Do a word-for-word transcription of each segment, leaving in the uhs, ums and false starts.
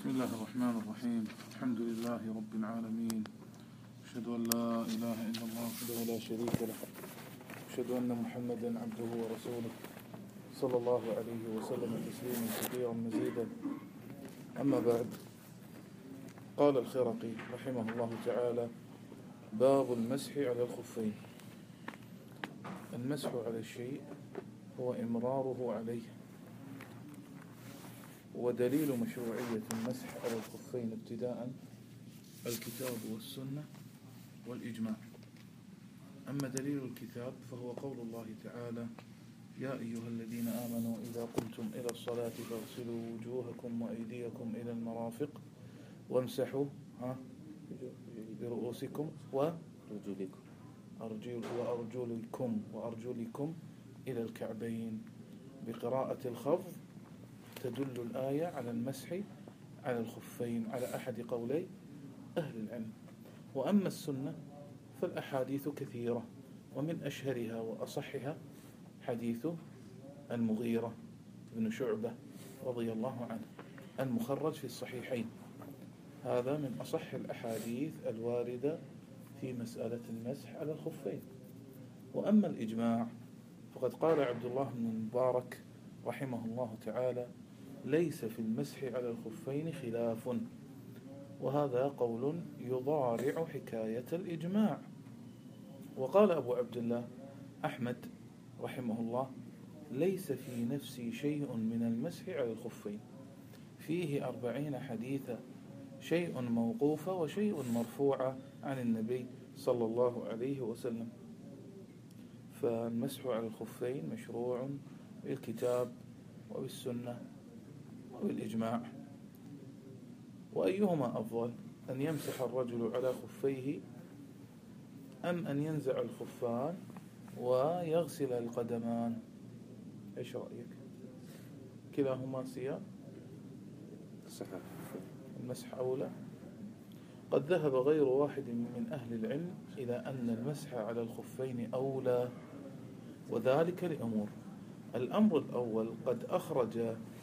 بسم الله الرحمن الرحيم. الحمد لله رب العالمين، أشهد أن لا إله إلا الله وحده لا شريك له، أشهد أن محمدا عبده ورسوله صلى الله عليه وسلم تسليما كثيرا مزيدا. أما بعد، قال الخرقي رحمه الله تعالى: باب المسح على الخفين. المسح على الشيء هو إمراره عليه، ودليل مشروعية المسح على الخفين ابتداء الكتاب والسنة والإجماع. أما دليل الكتاب فهو قول الله تعالى: يا أيها الذين آمنوا إذا قمتم إلى الصلاة فاغسلوا وجوهكم وأيديكم إلى المرافق وامسحوا برؤوسكم وأرجلكم وأرجلكم وأرجلكم إلى الكعبين. بقراءة الخفض تدل الآية على المسح على الخفين على أحد قولي أهل العلم. وأما السنة فالأحاديث كثيرة، ومن أشهرها وأصحها حديث المغيرة بن شعبة رضي الله عنه المخرج في الصحيحين. هذا من أصح الأحاديث الواردة في مسألة المسح على الخفين. وأما الإجماع فقد قال عبد الله بن المبارك رحمه الله تعالى: ليس في المسح على الخفين خلاف. وهذا قول يضارع حكاية الإجماع. وقال أبو عبد الله أحمد رحمه الله: ليس في نفسي شيء من المسح على الخفين، فيه أربعين حديثا، شيء موقوف وشيء مرفوع عن النبي صلى الله عليه وسلم. فالمسح على الخفين مشروع بالكتاب وبالسنة وبالإجماع. وأيهما أفضل، أن يمسح الرجل على خفيه أم أن ينزع الخفان ويغسل القدمان؟ إيش رأيك؟ كلاهما سيان، المسح أولى. قد ذهب غير واحد من أهل العلم إلى أن المسح على الخفين أولى، وذلك لأمور. الأمر الأول: قد أخرج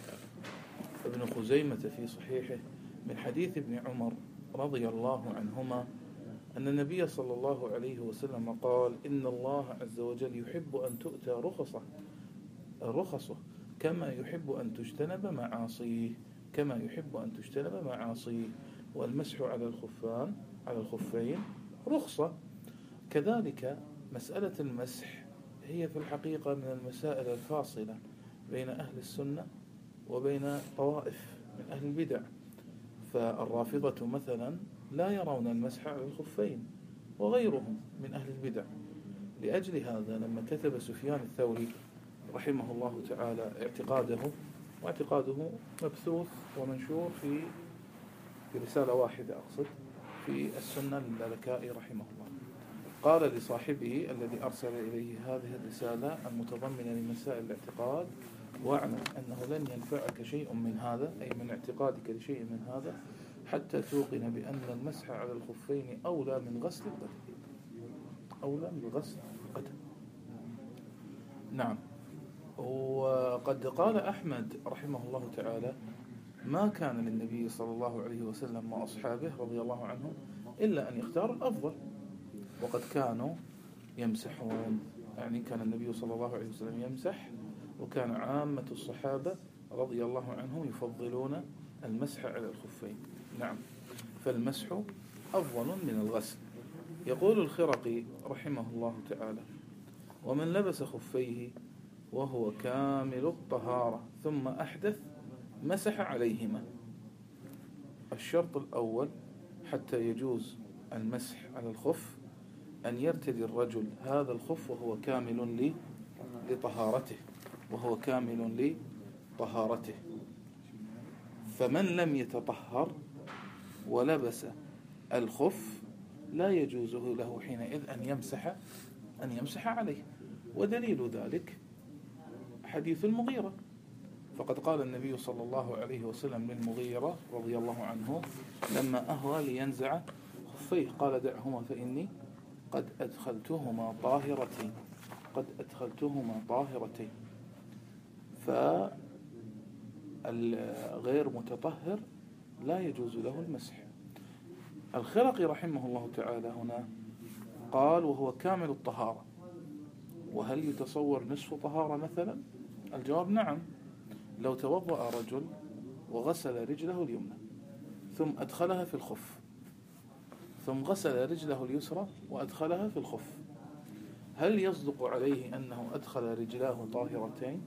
ابن خزيمة في صحيحه من حديث ابن عمر رضي الله عنهما أن النبي صلى الله عليه وسلم قال: إن الله عز وجل يحب أن تؤتى رخصه رخصه كما يحب أن تجتنب معاصيه كما يحب أن تجتنب معاصيه والمسح على الخفان على الخفين رخصة. كذلك مسألة المسح هي في الحقيقة من المسائل الفاصلة بين أهل السنة وبين طوائف من أهل البدع. فالرافضة مثلا لا يرون المسح على الخفين، وغيرهم من أهل البدع. لأجل هذا لما كتب سفيان الثوري رحمه الله تعالى اعتقاده، واعتقاده مبثوث ومنشور في في رسالة واحدة، أقصد في السنة للالكائي رحمه الله، قال لصاحبه الذي أرسل إليه هذه الرسالة المتضمنة لمسائل الاعتقاد: واعلم أنه لن ينفعك شيء من هذا، أي من اعتقادك لشيء من هذا، حتى توقن بأن المسح على الخفين أولى من غسل القدم أولى من غسل القدم. نعم. وقد قال أحمد رحمه الله تعالى: ما كان للنبي صلى الله عليه وسلم وأصحابه رضي الله عنهم إلا أن يختاروا الأفضل، وقد كانوا يمسحون، يعني كان النبي صلى الله عليه وسلم يمسح، وكان عامة الصحابة رضي الله عنهم يفضلون المسح على الخفين. نعم، فالمسح أفضل من الغسل. يقول الخرقي رحمه الله تعالى: ومن لبس خفيه وهو كامل الطهارة ثم أحدث مسح عليهما. الشرط الأول حتى يجوز المسح على الخف أن يرتدي الرجل هذا الخف وهو كامل لطهارته وهو كامل لطهارته فمن لم يتطهر ولبس الخف لا يجوز له حينئذ أن يمسح أن يمسح عليه. ودليل ذلك حديث المغيرة، فقد قال النبي صلى الله عليه وسلم للمغيرة رضي الله عنه لما أهوى لينزع خفيه قال: دعهما فإني قد أدخلتهما طاهرتين قد أدخلتهما طاهرتين. فالغير متطهر لا يجوز له المسح. الخرقي رحمه الله تعالى هنا قال وهو كامل الطهارة. وهل يتصور نصف طهارة مثلا؟ الجواب نعم. لو توضأ رجل وغسل رجله اليمنى ثم أدخلها في الخف ثم غسل رجله اليسرى وأدخلها في الخف، هل يصدق عليه أنه أدخل رجلاه طاهرتين؟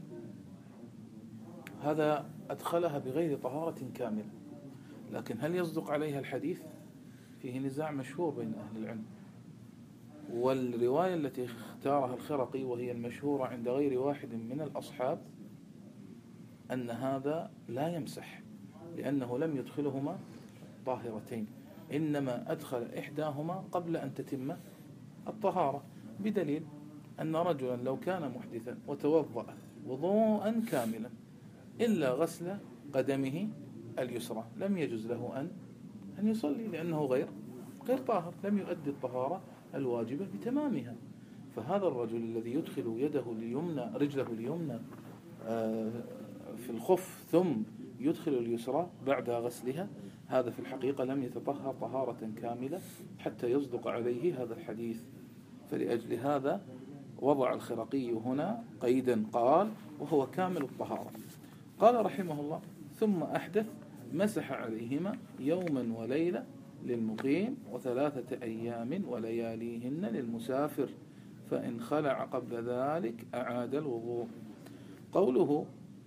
هذا أدخلها بغير طهارة كاملة، لكن هل يصدق عليها الحديث؟ فيه نزاع مشهور بين أهل العلم. والرواية التي اختارها الخرقي وهي المشهورة عند غير واحد من الأصحاب أن هذا لا يمسح، لأنه لم يدخلهما طاهرتين، إنما أدخل إحداهما قبل أن تتم الطهارة، بدليل أن رجلا لو كان محدثا وتوضأ وضوءا كاملا إلا غسل قدمه اليسرى لم يجوز له أن أن يصلي، لأنه غير غير طاهر، لم يؤدي الطهارة الواجبة بتمامها. فهذا الرجل الذي يدخل يده اليمنى رجله اليمنى في الخف ثم يدخل اليسرى بعد غسلها، هذا في الحقيقة لم يتطهر طهارة كاملة حتى يصدق عليه هذا الحديث. فلأجل هذا وضع الخرقي هنا قيدا قال وهو كامل الطهارة. قال رحمه الله ثم أحدث مسح عليهما يوما وليلة للمقيم وثلاثة أيام ولياليهن للمسافر، فإن خلع قبل ذلك أعاد الوضوء. قوله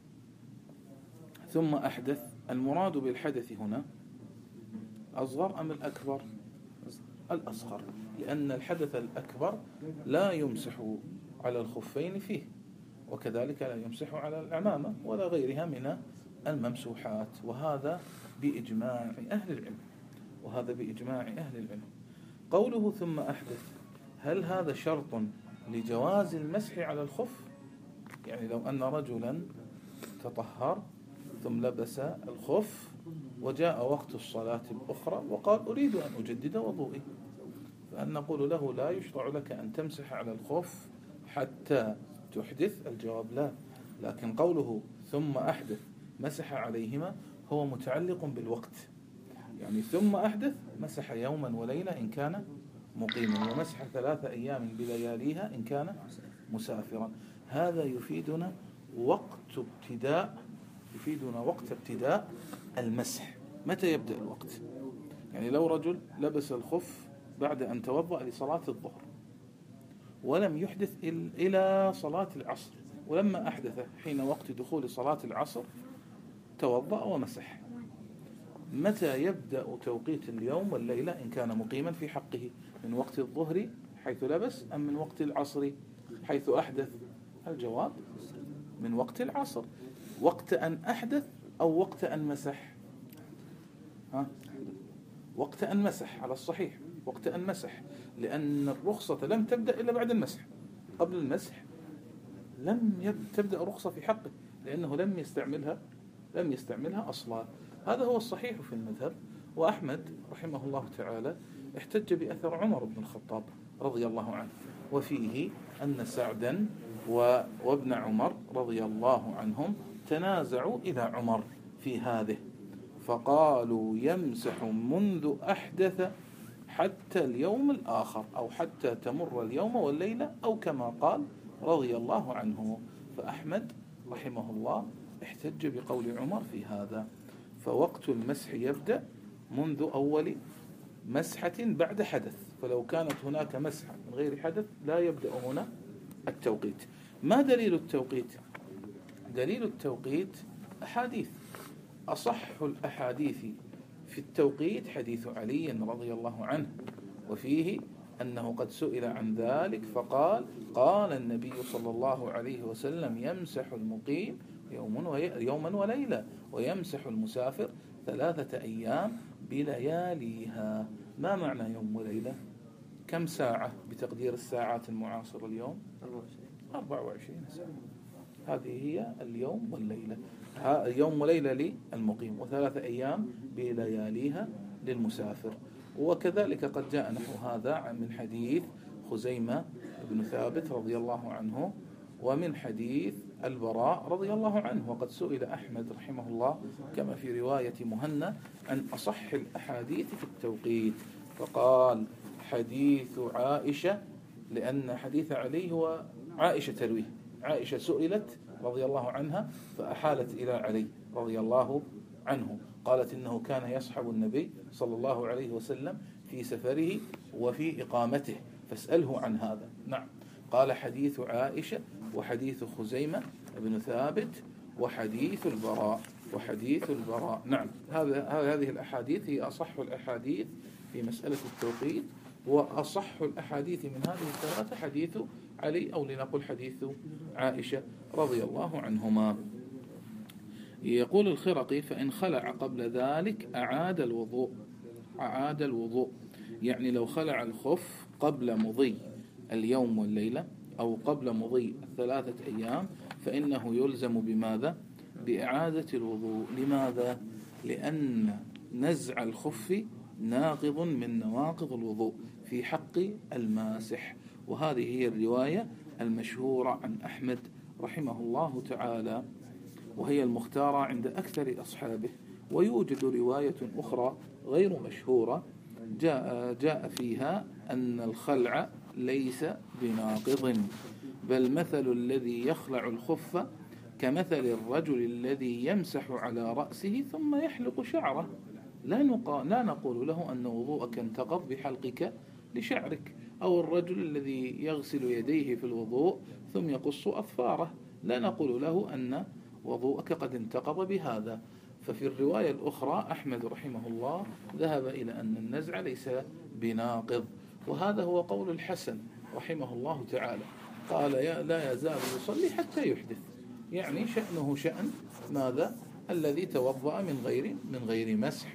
ثم أحدث، المراد بالحدث هنا أصغر أم الأكبر؟ الأصغر، لأن الحدث الأكبر لا يمسح على الخفين فيه، وكذلك لا يمسح على العمامة ولا غيرها من الممسوحات، وهذا بإجماع أهل العلم وهذا بإجماع أهل العلم. قوله ثم أحدث، هل هذا شرط لجواز المسح على الخف؟ يعني لو أن رجلا تطهر ثم لبس الخف وجاء وقت الصلاة الأخرى وقال أريد أن أجدد وضوئي، فأن نقول له لا يشرع لك أن تمسح على الخف حتى تحدث؟ الجواب لا. لكن قوله ثم أحدث مسح عليهما هو متعلق بالوقت، يعني ثم أحدث مسح يوما وليلة إن كان مقيما، ومسح ثلاثة أيام بلياليها إن كان مسافرا. هذا يفيدنا وقت ابتداء يفيدنا وقت ابتداء المسح. متى يبدأ الوقت؟ يعني لو رجل لبس الخف بعد أن توضأ لصلاة الظهر ولم يحدث إلى صلاة العصر، ولما أحدث حين وقت دخول صلاة العصر توضأ ومسح، متى يبدأ توقيت اليوم والليلة إن كان مقيما في حقه؟ من وقت الظهر حيث لبس أم من وقت العصر حيث أحدث؟ الجواب من وقت العصر. وقت أن أحدث أو وقت أن مسح؟ ها؟ وقت أن مسح على الصحيح، وقت أن مسح، لأن الرخصة لم تبدأ إلا بعد المسح. قبل المسح لم تبدأ رخصة في حقه، لأنه لم يستعملها لم يستعملها أصلا. هذا هو الصحيح في المذهب. وأحمد رحمه الله تعالى احتج بأثر عمر بن الخطاب رضي الله عنه، وفيه أن سعدا وابن عمر رضي الله عنهم تنازعوا إلى عمر في هذه، فقالوا يمسح منذ أحدث حتى اليوم الآخر، أو حتى تمر اليوم والليلة، أو كما قال رضي الله عنه. فأحمد رحمه الله احتج بقول عمر في هذا. فوقت المسح يبدأ منذ أول مسحة بعد حدث، فلو كانت هناك مسحة من غير حدث لا يبدأ هنا التوقيت. ما دليل التوقيت؟ دليل التوقيت أحاديث. أصح الأحاديث في التوقيت حديث علي رضي الله عنه، وفيه أنه قد سئل عن ذلك فقال قال النبي صلى الله عليه وسلم يمسح المقيم يوما وليلة ويمسح المسافر ثلاثة أيام بلياليها. ما معنى يوم وليلة؟ كم ساعة بتقدير الساعات المعاصرة اليوم؟ أربعة وعشرين ساعة. هذه هي اليوم والليلة. يوم وليلة للمقيم وثلاثة أيام بلياليها للمسافر. وكذلك قد جاء نحو هذا من حديث خزيمة بن ثابت رضي الله عنه، ومن حديث البراء رضي الله عنه. وقد سئل أحمد رحمه الله كما في رواية مهنا عن أصح الأحاديث في التوقيت، فقال حديث عائشة، لأن حديث علي هو عائشة ترويه، عائشة سئلت رضي الله عنها فأحالت إلى علي رضي الله عنه، قالت إنه كان يصحب النبي صلى الله عليه وسلم في سفره وفي إقامته فاسأله عن هذا. نعم، قال حديث عائشة وحديث خزيمة بن ثابت وحديث البراء وحديث البراء. نعم، هذا هذه الأحاديث هي أصح الأحاديث في مسألة التوقيت، وأصح الأحاديث من هذه الثلاثة حديث علي، أو لنقل حديث عائشة رضي الله عنهما. يقول الخرقي فإن خلع قبل ذلك أعاد الوضوء، أعاد الوضوء يعني لو خلع الخف قبل مضي اليوم والليلة أو قبل مضي الثلاثة أيام فإنه يلزم بماذا؟ بإعادة الوضوء. لماذا؟ لأن نزع الخف ناقض من نواقض الوضوء في حق الماسح، وهذه هي الرواية المشهورة عن أحمد رحمه الله تعالى، وهي المختارة عند أكثر أصحابه. ويوجد رواية أخرى غير مشهورة جاء, جاء فيها أن الخلع ليس بناقض، بل مثل الذي يخلع الخف كمثل الرجل الذي يمسح على رأسه ثم يحلق شعره، لا, لا نقول له أن وضوءك انتقض بحلقك لشعرك، أو الرجل الذي يغسل يديه في الوضوء ثم يقص أظفاره، لا نقول له أن وضوءك قد انتقض بهذا. ففي الرواية الأخرى أحمد رحمه الله ذهب إلى أن النزع ليس بناقض، وهذا هو قول الحسن رحمه الله تعالى، قال يا لا يزال يصلي حتى يحدث، يعني شأنه شأن ماذا؟ الذي توضأ من غير من غير مسح.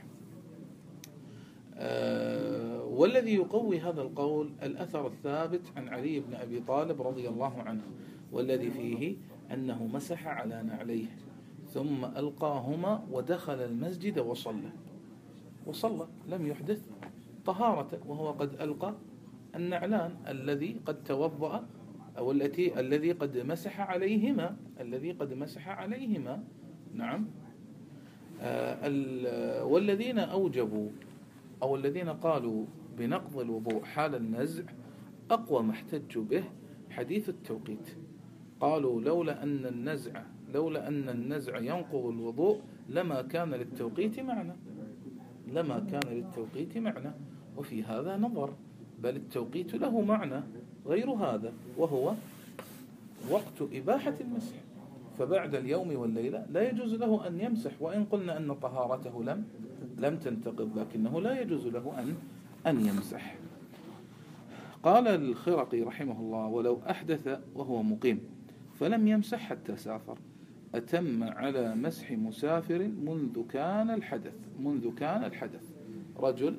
آه والذي يقوي هذا القول الأثر الثابت عن علي بن أبي طالب رضي الله عنه، والذي فيه أنه مسح على نعليه ثم ألقاهما ودخل المسجد وصلى وصلى لم يحدث طهارة، وهو قد ألقى النعلان الذي قد توضأ أو التي الذي قد مسح عليهما الذي قد مسح عليهما. نعم. آه والذين أوجبوا أو الذين قالوا بنقض الوضوء حال النزع أقوى ما احتجوا به حديث التوقيت، قالوا لولا أن النزع لولا أن النزع ينقض الوضوء لما كان للتوقيت معنى لما كان للتوقيت معنى وفي هذا نظر، بل التوقيت له معنى غير هذا، وهو وقت إباحة المسح، فبعد اليوم والليلة لا يجوز له أن يمسح، وإن قلنا أن طهارته لم لم تنتقض لكنه لا يجوز له أن أن يمسح. قال الخرقي رحمه الله ولو أحدث وهو مقيم فلم يمسح حتى سافر أتم على مسح مسافر منذ كان الحدث منذ كان الحدث رجل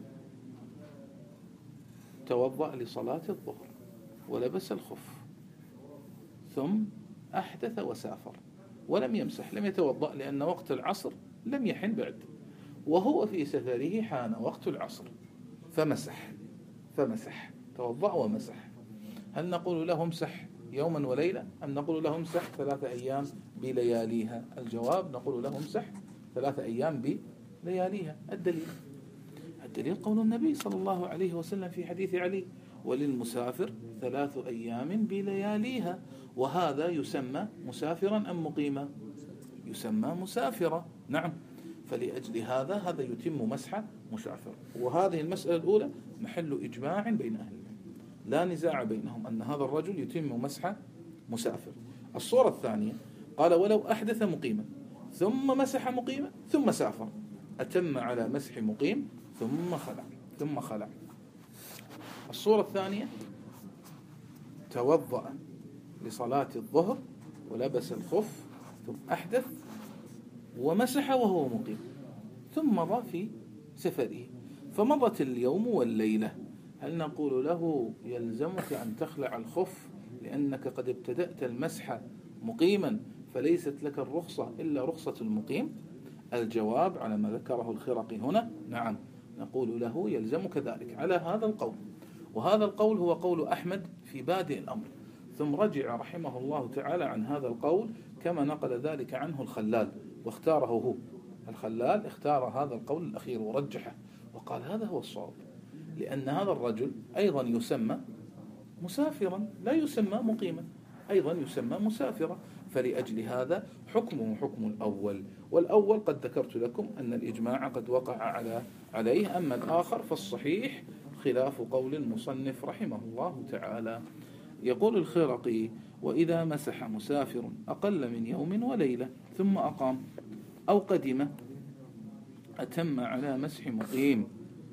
توضأ لصلاة الظهر ولبس الخف ثم أحدث وسافر ولم يمسح، لم يتوضأ لأن وقت العصر لم يحن بعد، وهو في سفره حان وقت العصر فمسح فمسح توضأ ومسح. هل نقول له امسح يوما وليلة أم نقول له امسح ثلاثة أيام بلياليها؟ الجواب نقول له امسح ثلاثة أيام بلياليها. الدليل الدليل قول النبي صلى الله عليه وسلم في حديث علي وللمسافر ثلاث أيام بلياليها، وهذا يسمى مسافرا أم مقيما؟ يسمى مسافرا. نعم، فلأجل هذا هذا يتم مسح مسافر. وهذه المسألة الأولى محل إجماع بين أهل العلم، لا نزاع بينهم أن هذا الرجل يتم مسح مسافر. الصورة الثانية قال ولو أحدث مقيما ثم مسح مقيما ثم سافر أتم على مسح مقيم ثم خلع ثم خلع. الصورة الثانية توضأ لصلاة الظهر ولبس الخف ثم أحدث ومسح وهو مقيم ثم مضى في سفره فمضت اليوم والليلة، هل نقول له يلزمك أن تخلع الخف لأنك قد ابتدأت المسح مقيما فليست لك الرخصة إلا رخصة المقيم؟ الجواب على ما ذكره الخرقي هنا نعم، نقول له يلزمك ذلك على هذا القول، وهذا القول هو قول أحمد في بادئ الأمر، ثم رجع رحمه الله تعالى عن هذا القول كما نقل ذلك عنه الخلال واختاره هو. الخلال اختار هذا القول الأخير ورجحه وقال هذا هو الصواب، لأن هذا الرجل أيضا يسمى مسافرا لا يسمى مقيما، أيضا يسمى مسافرا، فلأجل هذا حكمه حكم الأول. والأول قد ذكرت لكم أن الإجماع قد وقع على عليه، أما الآخر فالصحيح خلاف قول المصنف رحمه الله تعالى. يقول الخرقي: وإذا مسح مسافر أقل من يوم وليلة ثم أقام أو قدم أتم على مسح مقيم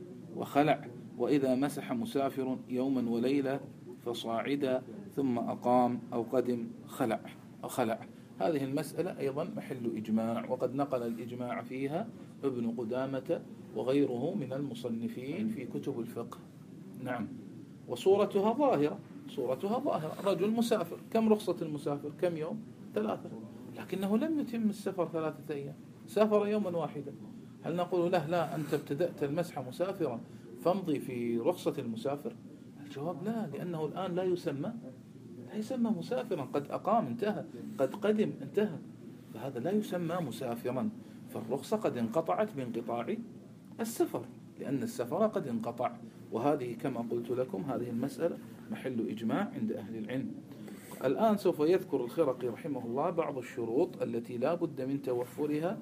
وخلع، وإذا مسح مسافر يوما وليلة فصاعدا ثم أقام أو قدم خلع أو خلع. هذه المسألة أيضا محل إجماع، وقد نقل الإجماع فيها ابن قدامة وغيره من المصنفين في كتب الفقه. نعم. وصورتها ظاهرة، صورتها ظاهرة، رجل مسافر، كم رخصة المسافر؟ كم يوم؟ ثلاثة، لكنه لم يتم السفر ثلاثة أيام، سافر يوما واحدا. هل نقول له لا أنت ابتدأت المسح مسافرا فامضي في رخصة المسافر؟ الجواب لا، لأنه الآن لا يسمى لا يسمى مسافرا، قد أقام انتهى، قد قدم انتهى، فهذا لا يسمى مسافرا، فالرخصة قد انقطعت بانقطاع السفر، لأن السفر قد انقطع. وهذه كما قلت لكم هذه المسألة محل إجماع عند أهل العلم. الآن سوف يذكر الخرقي رحمه الله بعض الشروط التي لا بد من توفرها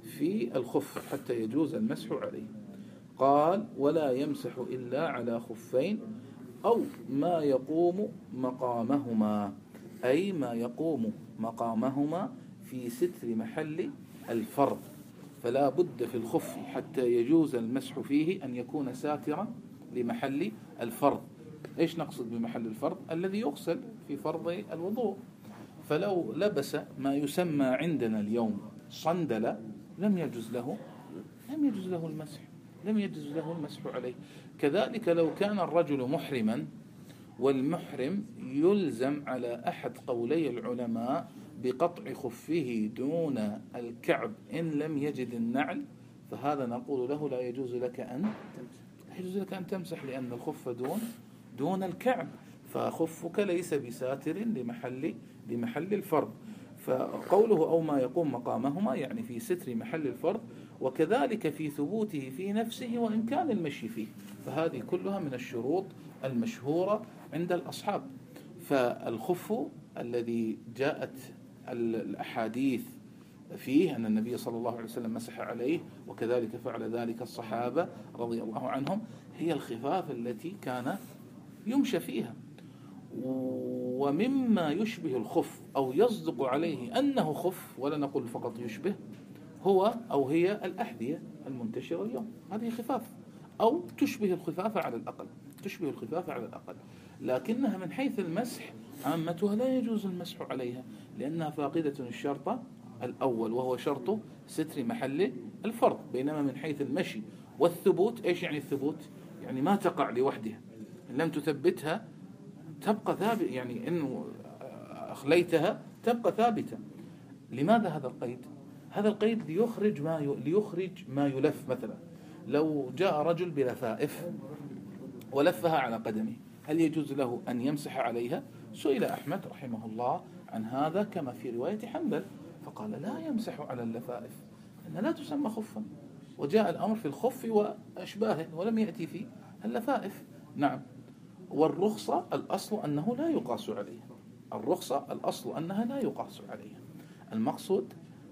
في الخف حتى يجوز المسح عليه. قال: ولا يمسح إلا على خفين أو ما يقوم مقامهما، أي ما يقوم مقامهما في ستر محل الفرض، فلا بد في الخف حتى يجوز المسح فيه أن يكون ساترا لمحل الفرض. إيش نقصد بمحل الفرض؟ الذي يغسل في فرض الوضوء. فلو لبس ما يسمى عندنا اليوم صندلة لم يجوز له لم يجوز له المسح لم يجوز له المسح عليه. كذلك لو كان الرجل محرما، والمحرم يلزم على أحد قولي العلماء بقطع خفه دون الكعب إن لم يجد النعل، فهذا نقول له لا يجوز لك أن لا يجوز لك أن تمسح، لأن الخف دون دون الكعب، فخفك ليس بساتر لمحل لمحل الفرض. فقوله أو ما يقوم مقامهما يعني في ستر محل الفرض، وكذلك في ثبوته في نفسه وإمكان المشي فيه، فهذه كلها من الشروط المشهورة عند الأصحاب. فالخف الذي جاءت الأحاديث فيه أن النبي صلى الله عليه وسلم مسح عليه وكذلك فعل ذلك الصحابة رضي الله عنهم، هي الخفاف التي كان يمشى فيها. ومما يشبه الخف أو يصدق عليه أنه خف، ولا نقول فقط يشبه، هو أو هي الأحذية المنتشرة اليوم، هذه خفاف أو تشبه الخفاف على الأقل تشبه الخفاف على الأقل لكنها من حيث المسح عامتها لا يجوز المسح عليها، لأنها فاقدة الشرط الأول وهو شرط ستر محل الفرض. بينما من حيث المشي والثبوت، إيش يعني الثبوت؟ يعني ما تقع لوحدها، إن لم تثبتها تبقى ثابت، يعني إنه أخليتها تبقى ثابتة. لماذا هذا القيد؟ هذا القيد ليخرج ما ي... ليخرج ما يلف. مثلا لو جاء رجل بلفائف ولفها على قدمه، هل يجوز له أن يمسح عليها؟ سئل أحمد رحمه الله عن هذا كما في رواية حنبل، فقال لا يمسح على اللفائف، أنها لا تسمى خفا، وجاء الأمر في الخف وأشباهه ولم يأتي في اللفائف. نعم. والرخصة الأصل أنه لا يقاس عليها، الرخصة الأصل أنها لا يقاس عليها. المقصود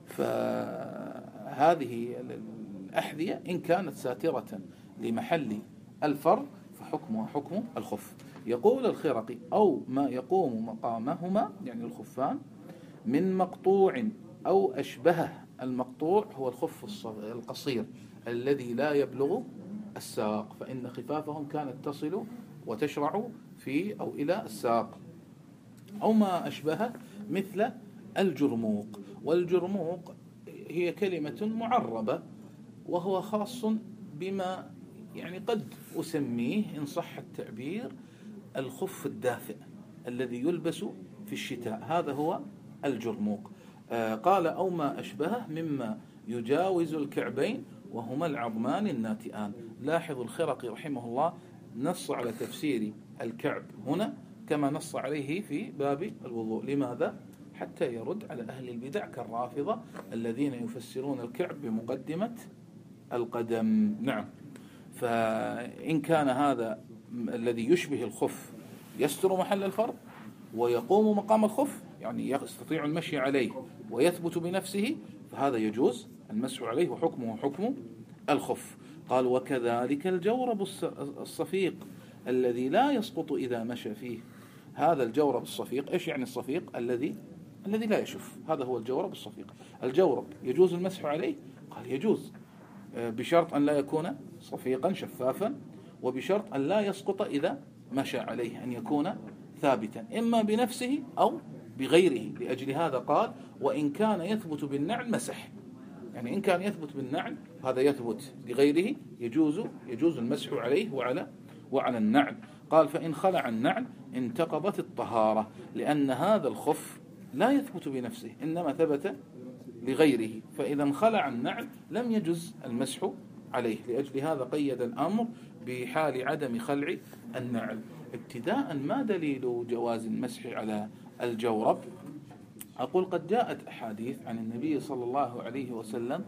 فهذه الأحذية إن كانت ساترة لمحل الفرض فحكمها حكم الخف. يقول الخرقي أو ما يقوم مقامهما يعني الخفان من مقطوع أو أشبهه. المقطوع هو الخف القصير الذي لا يبلغ الساق، فإن خفافهم كانت تصل وتشرع في أو إلى الساق. أو ما أشبهه مثل الجرموق، والجرموق هي كلمة معربة وهو خاص بما يعني قد أسميه إن صح التعبير الخف الدافئ الذي يلبس في الشتاء، هذا هو الجرموق. آه قال أو ما أشبهه مما يجاوز الكعبين وهما العظمان الناتئان. لاحظ الخرقي رحمه الله نص على تفسير الكعب هنا كما نص عليه في باب الوضوء. لماذا؟ حتى يرد على أهل البدع كالرافضة الذين يفسرون الكعب بمقدمة القدم. نعم. فإن كان هذا الذي يشبه الخف يستر محل الفرض ويقوم مقام الخف، يعني يستطيع المشي عليه ويثبت بنفسه، فهذا يجوز المسح عليه وحكمه حكم الخف. قال وكذلك الجورب الصفيق الذي لا يسقط إذا مشى فيه. هذا الجورب الصفيق، إيش يعني الصفيق؟ الذي الذي لا يشف، هذا هو الجورب الصفيق. الجورب يجوز المسح عليه؟ قال يجوز، بشرط أن لا يكون صفيقا شفافا، وبشرط أن لا يسقط إذا مشى عليه، أن يكون ثابتا إما بنفسه أو بغيره. لأجل هذا قال وإن كان يثبت بالنعل مسح، يعني إن كان يثبت بالنعل هذا يثبت بغيره يجوز يجوز المسح عليه وعلى وعلى النعل. قال فإن خلع النعل انتقضت الطهارة، لأن هذا الخف لا يثبت بنفسه إنما ثبت لغيره، فإذا انخلع النعل لم يجوز المسح عليه. لأجل هذا قيد الأمر بحال عدم خلع النعل. ابتداء ما دليل جواز المسح على الجورب؟ أقول قد جاءت أحاديث عن النبي صلى الله عليه وسلم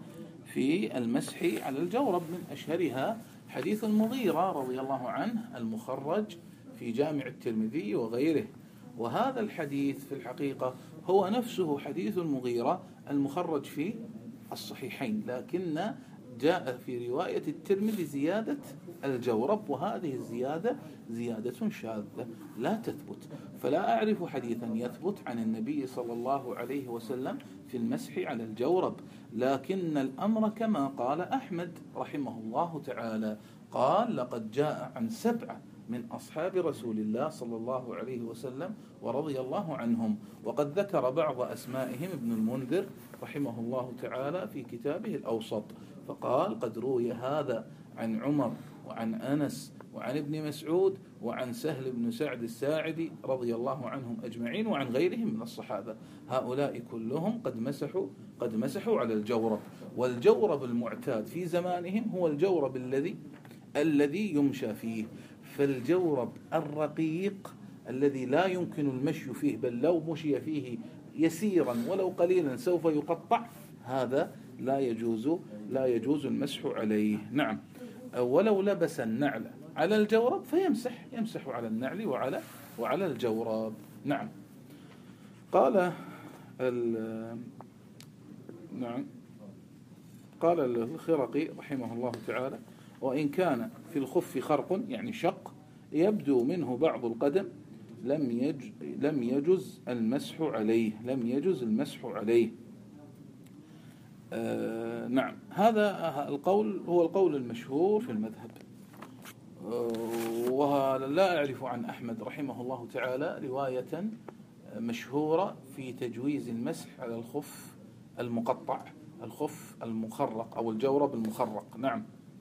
في المسح على الجورب، من أشهرها حديث المغيرة رضي الله عنه المخرج في جامع الترمذي وغيره. وهذا الحديث في الحقيقة هو نفسه حديث المغيرة المخرج في الصحيحين، لكن جاء في رواية الترمذي زيادة الجورب، وهذه الزيادة زيادة شاذة لا تثبت. فلا أعرف حديثا يثبت عن النبي صلى الله عليه وسلم في المسح على الجورب. لكن الأمر كما قال أحمد رحمه الله تعالى، قال لقد جاء عن سبعة من أصحاب رسول الله صلى الله عليه وسلم ورضي الله عنهم، وقد ذكر بعض أسمائهم ابن المنذر رحمه الله تعالى في كتابه الأوسط، فقال قد روي هذا عن عمر وعن أنس وعن ابن مسعود وعن سهل بن سعد الساعدي رضي الله عنهم أجمعين وعن غيرهم من الصحابة. هؤلاء كلهم قد مسحوا قد مسحوا على الجورب. والجورب المعتاد في زمانهم هو الجورب الذي الذي يمشى فيه. فالجورب الرقيق الذي لا يمكن المشي فيه، بل لو مشي فيه يسيرا ولو قليلا سوف يقطع، هذا لا يجوز لا يجوز المسح عليه. نعم. ولو لبس النعل على الجورب فيمسح يمسح على النعل وعلى وعلى الجورب. نعم. قال نعم قال الخرقي رحمه الله تعالى وإن كان في الخف خرق يعني شق يبدو منه بعض القدم لم يج لم يجز المسح عليه لم يجز المسح عليه. آه نعم. هذا القول هو القول المشهور في المذهب، آه ولا أعرف عن أحمد رحمه الله تعالى رواية مشهورة في تجويز المسح على الخف المقطع، الخف المخرق أو الجورب المخرق. نعم.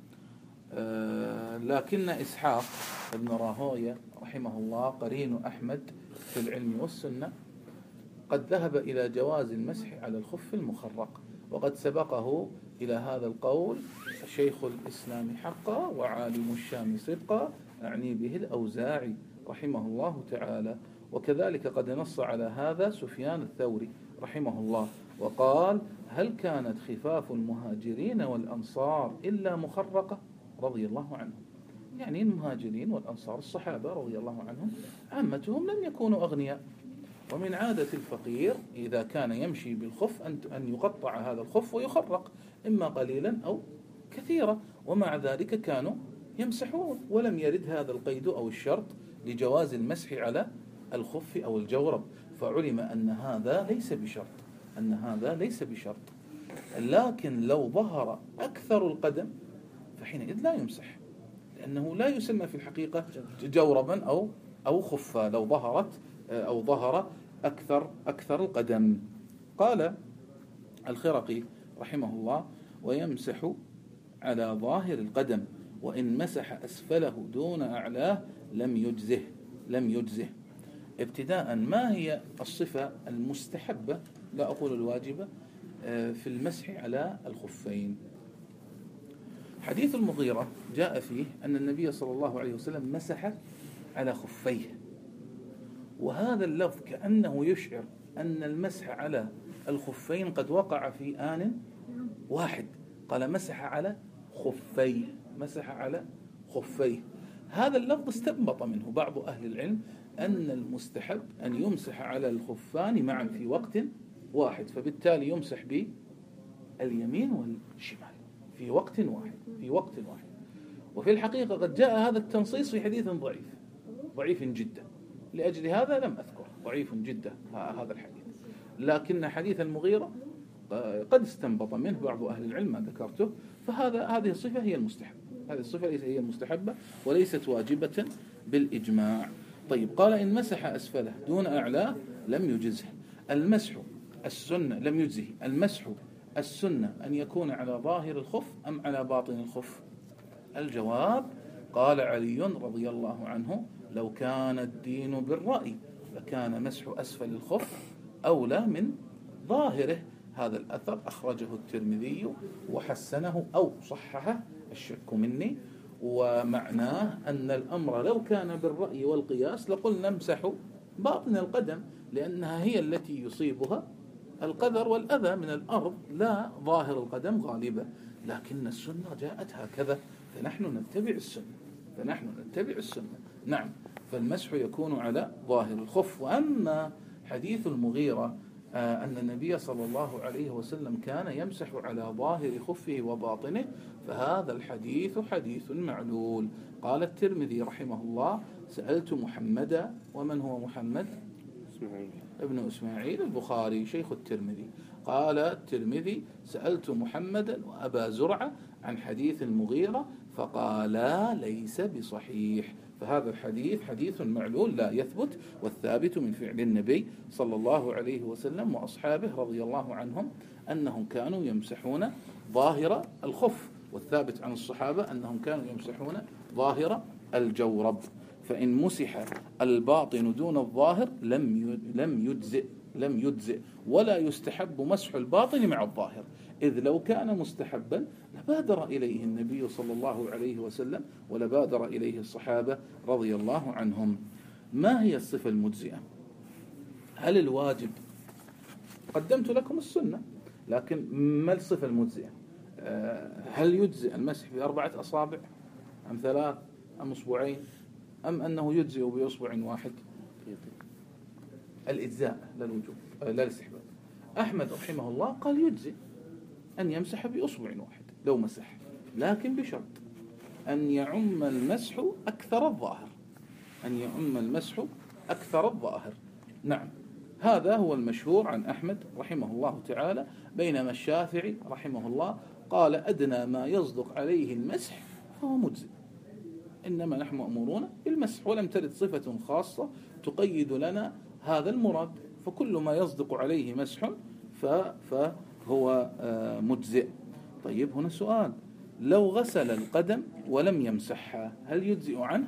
آه لكن إسحاق بن راهويه رحمه الله قرين أحمد في العلم والسنة قد ذهب إلى جواز المسح على الخف المخرق، وقد سبقه إلى هذا القول شيخ الإسلام حقا وعالم الشام صدقا، أعني به الأوزاعي رحمه الله تعالى. وكذلك قد نص على هذا سفيان الثوري رحمه الله وقال هل كانت خفاف المهاجرين والأنصار إلا مخرقة رضي الله عنهم. يعني المهاجرين والأنصار الصحابة رضي الله عنهم عامتهم لم يكونوا أغنياء، ومن عادة الفقير إذا كان يمشي بالخف أن يقطع هذا الخف ويخرق إما قليلا أو كثيرا، ومع ذلك كانوا يمسحون، ولم يرد هذا القيد أو الشرط لجواز المسح على الخف أو الجورب، فعلم أن هذا ليس بشرط أن هذا ليس بشرط. لكن لو ظهر أكثر القدم فحينئذ لا يمسح، لأنه لا يسمى في الحقيقة جوربا أو أو خفا لو ظهرت أو ظهر أكثر أكثر القدم. قال الخرقي رحمه الله ويمسح على ظاهر القدم وإن مسح أسفله دون أعلاه لم يجزه لم يجزه. ابتداء ما هي الصفة المستحبة لا أقول الواجبة في المسح على الخفين؟ حديث المغيرة جاء فيه أن النبي صلى الله عليه وسلم مسح على خفيه، وهذا اللفظ كأنه يشعر أن المسح على الخفين قد وقع في آن واحد. قال مسح على خفيه، مسح على خفيه. هذا اللفظ استنبط منه بعض أهل العلم أن المستحب أن يمسح على الخفان معا في وقت واحد، فبالتالي يمسح باليمين والشمال في وقت واحد في وقت واحد. وفي الحقيقة قد جاء هذا التنصيص في حديث ضعيف ضعيف جدا، لأجل هذا لم أذكر، ضعيف جدا هذا الحديث. لكن حديث المغيرة قد استنبط منه بعض أهل العلم ما ذكرته، فهذا هذه الصفة هي المستحب، هذه الصفة هي المستحبة وليست واجبة بالإجماع. طيب، قال إن مسح أسفله دون أعلاه لم يجزه. المسح السنة لم يجزه. المسح السنة أن يكون على ظاهر الخف أم على باطن الخف؟ الجواب: قال علي رضي الله عنه: لو كان الدين بالرأي لكان مسح أسفل الخف أولى من ظاهره. هذا الأثر أخرجه الترمذي وحسنه أو صححه، الشك مني. ومعناه أن الأمر لو كان بالرأي والقياس لقلنا امسحوا باطن القدم، لأنها هي التي يصيبها القذر والأذى من الأرض، لا ظاهر القدم غالبا. لكن السنة جاءت هكذا، فنحن نتبع السنة فنحن نتبع السنة نعم، فالمسح يكون على ظاهر الخف. وأما حديث المغيرة أن النبي صلى الله عليه وسلم كان يمسح على ظاهر خفه وباطنه، فهذا الحديث حديث معلول. قال الترمذي رحمه الله: سألت محمدا. ومن هو محمد؟ ابن إسماعيل البخاري شيخ الترمذي. قال الترمذي: سألت محمدا وأبا زرعة عن حديث المغيرة فقالا ليس بصحيح. فهذا الحديث حديث معلول لا يثبت، والثابت من فعل النبي صلى الله عليه وسلم وأصحابه رضي الله عنهم أنهم كانوا يمسحون ظاهر الخف، والثابت عن الصحابة أنهم كانوا يمسحون ظاهر الجورب. فإن مسح الباطن دون الظاهر لم لم يجزئ لم يجزئ ولا يستحب مسح الباطن مع الظاهر، إذ لو كان مستحبا لبادر إليه النبي صلى الله عليه وسلم ولبادر إليه الصحابة رضي الله عنهم. ما هي الصفة المجزئة؟ هل الواجب؟ قدمت لكم السنة، لكن ما الصفة المجزئة؟ هل يجزئ المسح بأربعة أصابع أم ثلاث أم أصبعين أم أنه يجزئ بأصبع واحد؟ الإجزاء لا الوجوب لا الاستحباب. أحمد رحمه الله قال يجزئ أن يمسح بأصبع واحد لو مسح، لكن بشرط أن يعم المسح أكثر الظاهر أن يعم المسح أكثر الظاهر نعم، هذا هو المشهور عن أحمد رحمه الله تعالى. بينما الشافعي رحمه الله قال أدنى ما يصدق عليه المسح فهو مجزئ، إنما نحن مأمورون بالمسح، ولم ترد صفة خاصة تقيد لنا هذا المراد، فكل ما يصدق عليه مسح فهو مجزئ. طيب، هنا سؤال: لو غسل القدم ولم يمسحها هل يجزئ عنه؟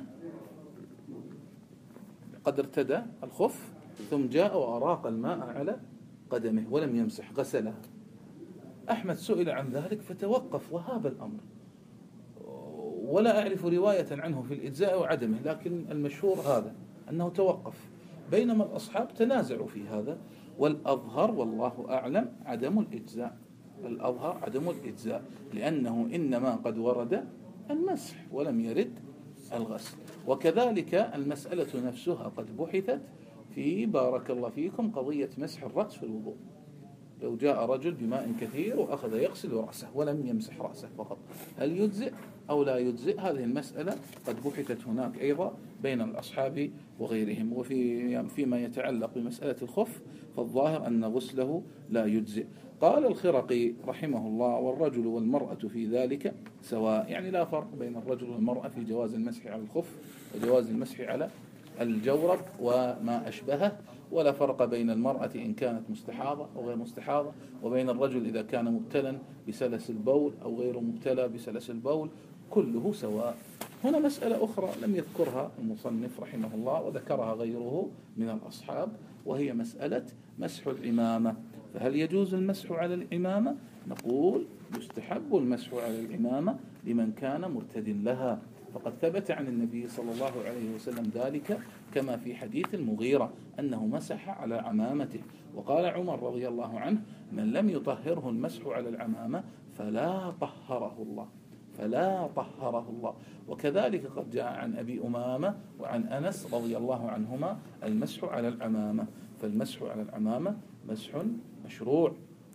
قد ارتدى الخف ثم جاء وأراق الماء على قدمه ولم يمسح، غسلها. أحمد سئل عن ذلك فتوقف وهاب الأمر، ولا أعرف رواية عنه في الإجزاء وعدمه، لكن المشهور هذا أنه توقف، بينما الأصحاب تنازعوا في هذا. والأظهر والله أعلم عدم الإجزاء الأظهر عدم الإجزاء لأنه إنما قد ورد المسح ولم يرد الغسل. وكذلك المسألة نفسها قد بحثت في بارك الله فيكم قضية مسح الرأس في الوضوء. لو جاء رجل بماء كثير وأخذ يغسل رأسه ولم يمسح رأسه فقط، هل يجزئ أو لا يجزئ؟ هذه المسألة قد بحثت هناك أيضا بين الأصحاب وغيرهم. وفي فيما يتعلق بمسألة الخف فالظاهر أن غسله لا يجزئ. قال الخرقي رحمه الله: والرجل والمرأة في ذلك سواء، يعني لا فرق بين الرجل والمرأة في جواز المسح على الخف وجواز المسح على الجورب وما أشبهه، ولا فرق بين المرأة إن كانت مستحاضة أو غير مستحاضة، وبين الرجل إذا كان مبتلا بسلس البول أو غير مبتلى بسلس البول، كله سواء. هنا مسألة أخرى لم يذكرها المصنف رحمه الله وذكرها غيره من الأصحاب، وهي مسألة مسح العمامة. فهل يجوز المسح على العمامة؟ نقول يستحب المسح على العمامة لمن كان مرتد لها، فقد ثبت عن النبي صلى الله عليه وسلم ذلك كما في حديث المغيرة أنه مسح على عمامته. وقال عمر رضي الله عنه: من لم يطهره المسح على العمامة فلا طهره الله، فلا طهره الله. وكذلك قد جاء عن أبي أمامة وعن أنس رضي الله عنهما المسح على العمامة. فالمسح على العمامة مسح مشروع،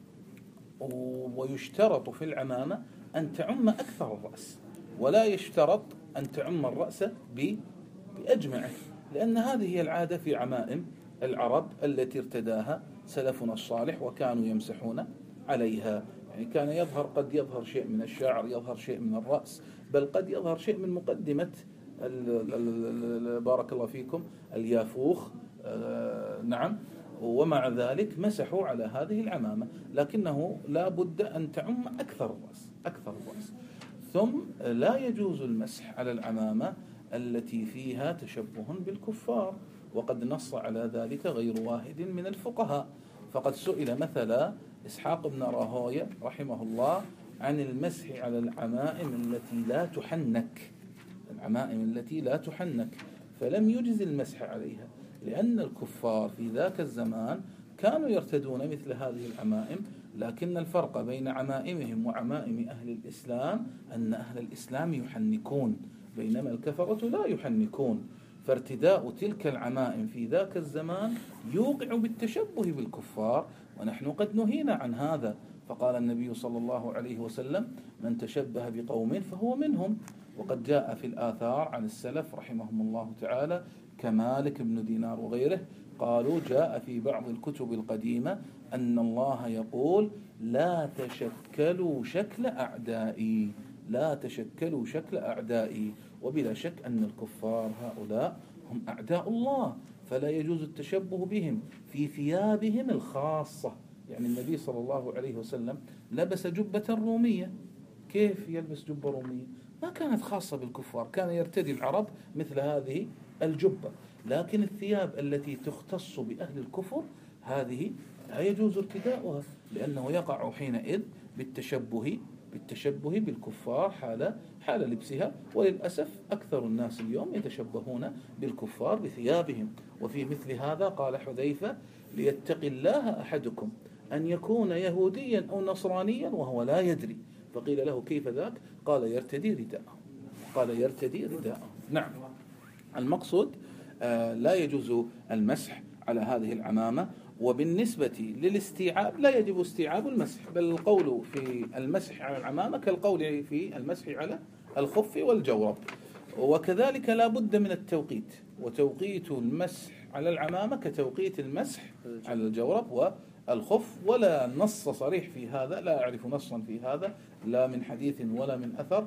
ويشترط في العمامة أن تعم أكثر الرأس، ولا يشترط أن تعم الرأس بأجمعه، لأن هذه هي العادة في عمائم العرب التي ارتداها سلفنا الصالح وكانوا يمسحون عليها. يعني كان يظهر، قد يظهر شيء من الشعر، يظهر شيء من الرأس، بل قد يظهر شيء من مقدمة بارك الله فيكم اليافوخ. آه نعم. ومع ذلك مسحوا على هذه العمامة، لكنه لا بد أن تعم أكثر الرأس، أكثر الرأس. ثم لا يجوز المسح على العمامة التي فيها تشبه بالكفار، وقد نص على ذلك غير واحد من الفقهاء. فقد سئل مثلا إسحاق بن راهويه رحمه الله عن المسح على العمائم التي لا تحنك، العمائم التي لا تحنك، فلم يجز المسح عليها، لأن الكفار في ذاك الزمان كانوا يرتدون مثل هذه العمائم، لكن الفرق بين عمائمهم وعمائم أهل الإسلام أن أهل الإسلام يحنكون، بينما الكفرة لا يحنكون. فارتداء تلك العمائم في ذاك الزمان يوقع بالتشبه بالكفار، ونحن قد نهينا عن هذا. فقال النبي صلى الله عليه وسلم: من تشبه بقوم فهو منهم. وقد جاء في الآثار عن السلف رحمهم الله تعالى كمالك بن دينار وغيره، قالوا جاء في بعض الكتب القديمة أن الله يقول: لا تشكلوا شكل أعدائي، لا تشكلوا شكل أعدائي. وبلا شك أن الكفار هؤلاء هم أعداء الله، فلا يجوز التشبه بهم في ثيابهم الخاصة. يعني النبي صلى الله عليه وسلم لبس جبة رومية، كيف يلبس جبة رومية؟ ما كانت خاصة بالكفار، كان يرتدي العرب مثل هذه الجبة، لكن الثياب التي تختص بأهل الكفر هذه لا يجوز ارتداؤها، لأنه يقع حينئذ بالتشبه بالتشبه بالكفار حال حال لبسها. وللأسف أكثر الناس اليوم يتشبهون بالكفار بثيابهم. وفي مثل هذا قال حذيفة: ليتقي الله أحدكم أن يكون يهوديا أو نصرانيا وهو لا يدري. فقيل له: كيف ذاك؟ قال: يرتدي رداءه، قال: يرتدي رداءه. نعم. المقصود آه لا يجوز المسح على هذه العمامة. وبالنسبة للاستيعاب لا يجب استيعاب المسح، بل القول في المسح على العمامة كالقول في المسح على الخف والجورب. وكذلك لا بد من التوقيت، وتوقيت المسح على العمامة كتوقيت المسح على الجورب والخف، ولا نص صريح في هذا، لا أعرف نصا في هذا لا من حديث ولا من أثر،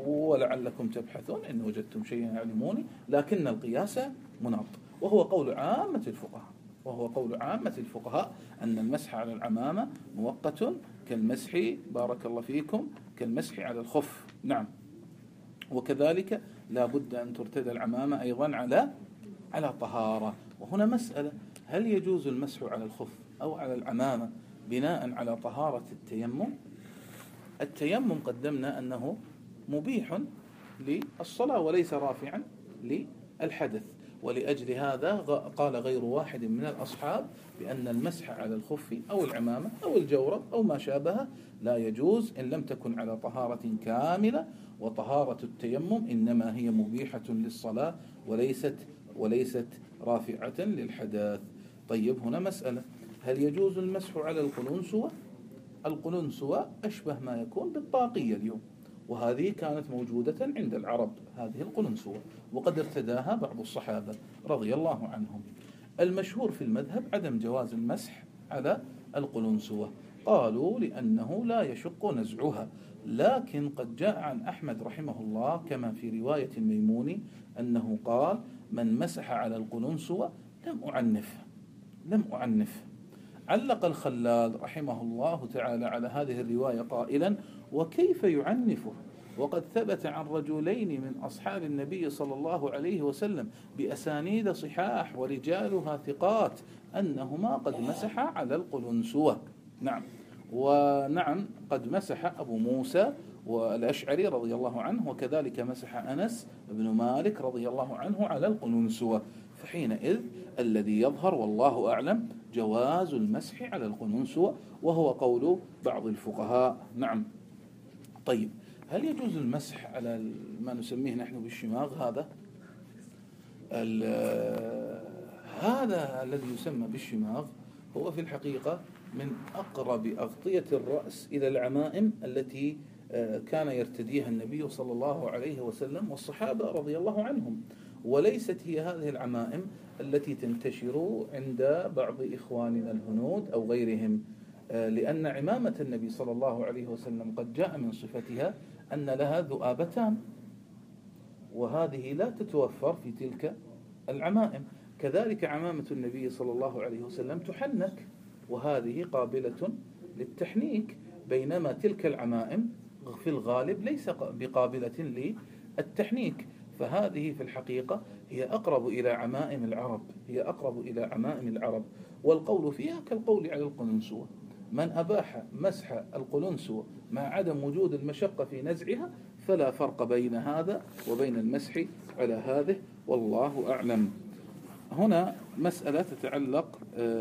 ولعلكم تبحثون إن وجدتم شيئا علموني، لكن القياس مناط. وهو قول عامة الفقهاء وهو قول عامة الفقهاء أن المسح على العمامة مؤقت كالمسح بارك الله فيكم كالمسح على الخف. نعم. وكذلك لا بد أن ترتدى العمامة أيضا على على طهارة. وهنا مسألة: هل يجوز المسح على الخف أو على العمامة بناء على طهارة التيمم؟ التيمم قدمنا أنه مبيح للصلاة وليس رافعا للحدث، ولأجل هذا قال غير واحد من الأصحاب بأن المسح على الخف أو العمامة أو الجورب أو ما شابه لا يجوز إن لم تكن على طهارة كاملة، وطهارة التيمم إنما هي مبيحة للصلاة وليست وليست رافعة للحدث. طيب، هنا مسألة: هل يجوز المسح على القلنسوة؟ القلنسوة أشبه ما يكون بالطاقية اليوم، وهذه كانت موجودة عند العرب هذه القلنسوة، وقد ارتداها بعض الصحابة رضي الله عنهم. المشهور في المذهب عدم جواز المسح على القلنسوة، قالوا لأنه لا يشق نزعها، لكن قد جاء عن أحمد رحمه الله كما في رواية الميموني أنه قال: من مسح على القلنسوة لم أعنف لم أعنف علق الخلال رحمه الله تعالى على هذه الرواية قائلا: وكيف يعنفه وقد ثبت عن رجلين من أصحاب النبي صلى الله عليه وسلم بأسانيد صحاح ورجالها ثقات أنهما قد مسحا على القلنسوة. نعم. ونعم قد مسح أبو موسى والأشعري رضي الله عنه، وكذلك مسح أنس بن مالك رضي الله عنه على القننسوة. فحينئذ الذي يظهر والله أعلم جواز المسح على القننسوة، وهو قول بعض الفقهاء. نعم. طيب، هل يجوز المسح على ما نسميه نحن بالشماغ؟ هذا هذا الذي يسمى بالشماغ هو في الحقيقة من أقرب أغطية الرأس إلى العمائم التي كان يرتديها النبي صلى الله عليه وسلم والصحابة رضي الله عنهم، وليست هي هذه العمائم التي تنتشر عند بعض إخواننا الهنود أو غيرهم، لأن عمامة النبي صلى الله عليه وسلم قد جاء من صفتها أن لها ذؤابتان، وهذه لا تتوفر في تلك العمائم. كذلك عمامة النبي صلى الله عليه وسلم تحنك، وهذه قابلة للتحنيك، بينما تلك العمائم في الغالب ليس بقابلة للتحنيك. فهذه في الحقيقة هي أقرب إلى عمائم العرب، هي أقرب إلى عمائم العرب، والقول فيها كالقول على القننسوة. من أباح مسح القننسوة مع عدم وجود المشقة في نزعها فلا فرق بين هذا وبين المسح على هذه، والله أعلم. هنا مسألة تتعلق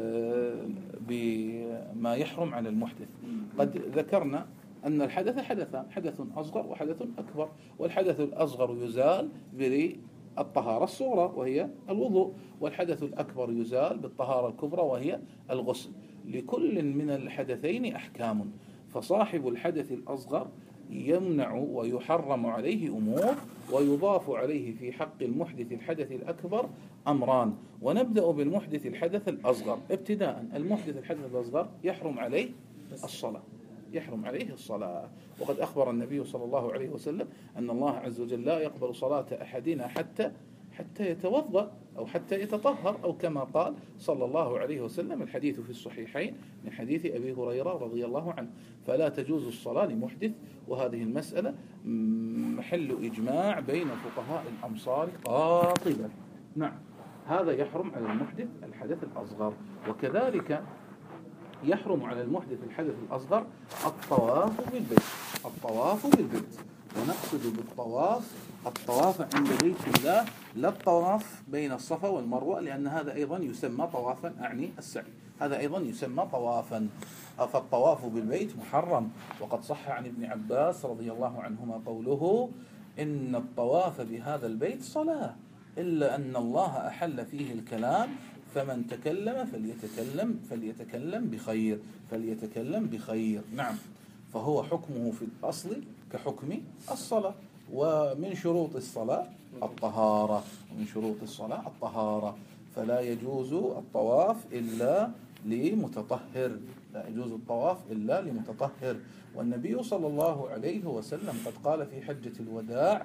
بما يحرم على المحدث. قد ذكرنا أن الحدث حدثان، حدث أصغر وحدث أكبر، والحدث الأصغر يزال بالطهارة الصغرى وهي الوضوء، والحدث الأكبر يزال بالطهارة الكبرى وهي الغسل. لكل من الحدثين أحكام، فصاحب الحدث الأصغر يمنع ويحرم عليه أمور، ويضاف عليه في حق المحدث الحدث الأكبر أمران. ونبدأ بالمحدث الحدث الأصغر ابتداء. المحدث الحدث الأصغر يحرم عليه الصلاة، يحرم عليه الصلاة. وقد أخبر النبي صلى الله عليه وسلم أن الله عز وجل لا يقبل صلاة أحدنا حتى حتى يتوضأ أو حتى يتطهر، أو كما قال صلى الله عليه وسلم، الحديث في الصحيحين من حديث أبي هريرة رضي الله عنه. فلا تجوز الصلاة لمحدث، وهذه المسألة محل إجماع بين فقهاء الأمصار قاطبة. نعم، هذا يحرم على المحدث الحدث الأصغر. وكذلك يحرم على المحدث الحدث الأصغر الطواف بالبيت، الطواف بالبيت. ونقصد بالطواف الطواف عند بيت الله، لا الطواف بين الصفا والمروة، لأن هذا أيضا يسمى طوافا، أعني السعي، هذا أيضا يسمى طوافا. فالطواف بالبيت محرم. وقد صح عن ابن عباس رضي الله عنهما قوله: إن الطواف بهذا البيت صلاة، إلا أن الله أحل فيه الكلام، فمن تكلم فليتكلم فليتكلم بخير فليتكلم بخير. نعم، فهو حكمه في الأصل كحكم الصلاة. ومن شروط الصلاة الطهارة، ومن شروط الصلاة الطهارة، فلا يجوز الطواف إلا لمتطهر، لا يجوز الطواف إلا لمتطهر. والنبي صلى الله عليه وسلم قد قال في حجة الوداع: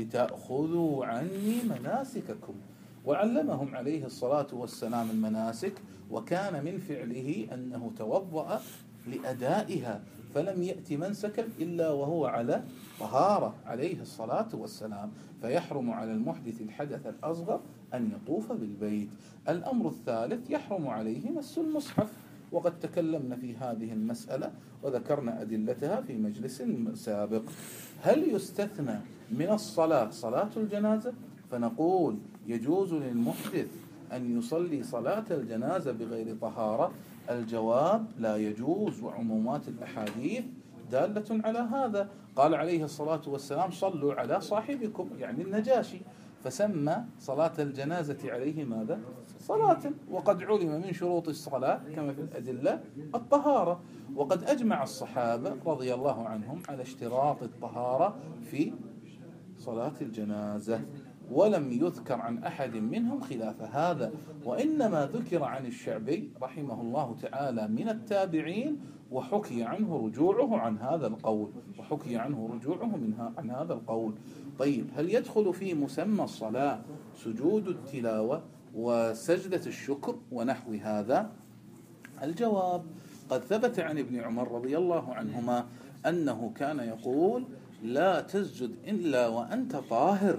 لتأخذوا عني مناسككم. وعلمهم عليه الصلاة والسلام المناسك، وكان من فعله أنه توضأ لأدائها، فلم يأتي منسكا إلا وهو على طهارة عليه الصلاة والسلام. فيحرم على المحدث الحدث الأصغر أن يطوف بالبيت. الأمر الثالث: يحرم عليه مس المصحف، وقد تكلمنا في هذه المسألة وذكرنا أدلتها في مجلس سابق. هل يستثنى من الصلاة صلاة الجنازة؟ فنقول: يجوز للمحدث أن يصلي صلاة الجنازة بغير طهارة. الجواب: لا يجوز، وعمومات الأحاديث دالة على هذا. قال عليه الصلاة والسلام: صلوا على صاحبكم، يعني النجاشي، فسمى صلاة الجنازة عليه ماذا؟ صلاة. وقد علم من شروط الصلاة كما في الأدلة الطهارة. وقد أجمع الصحابة رضي الله عنهم على اشتراط الطهارة في صلاة الجنازة، ولم يذكر عن أحد منهم خلاف هذا، وإنما ذكر عن الشعبي رحمه الله تعالى من التابعين، وحكي عنه رجوعه عن هذا القول وحكي عنه رجوعه منها عن هذا القول. طيب، هل يدخل في مسمى الصلاة سجود التلاوة وسجدة الشكر ونحو هذا؟ الجواب: قد ثبت عن ابن عمر رضي الله عنهما أنه كان يقول: لا تسجد إلا وأنت طاهر،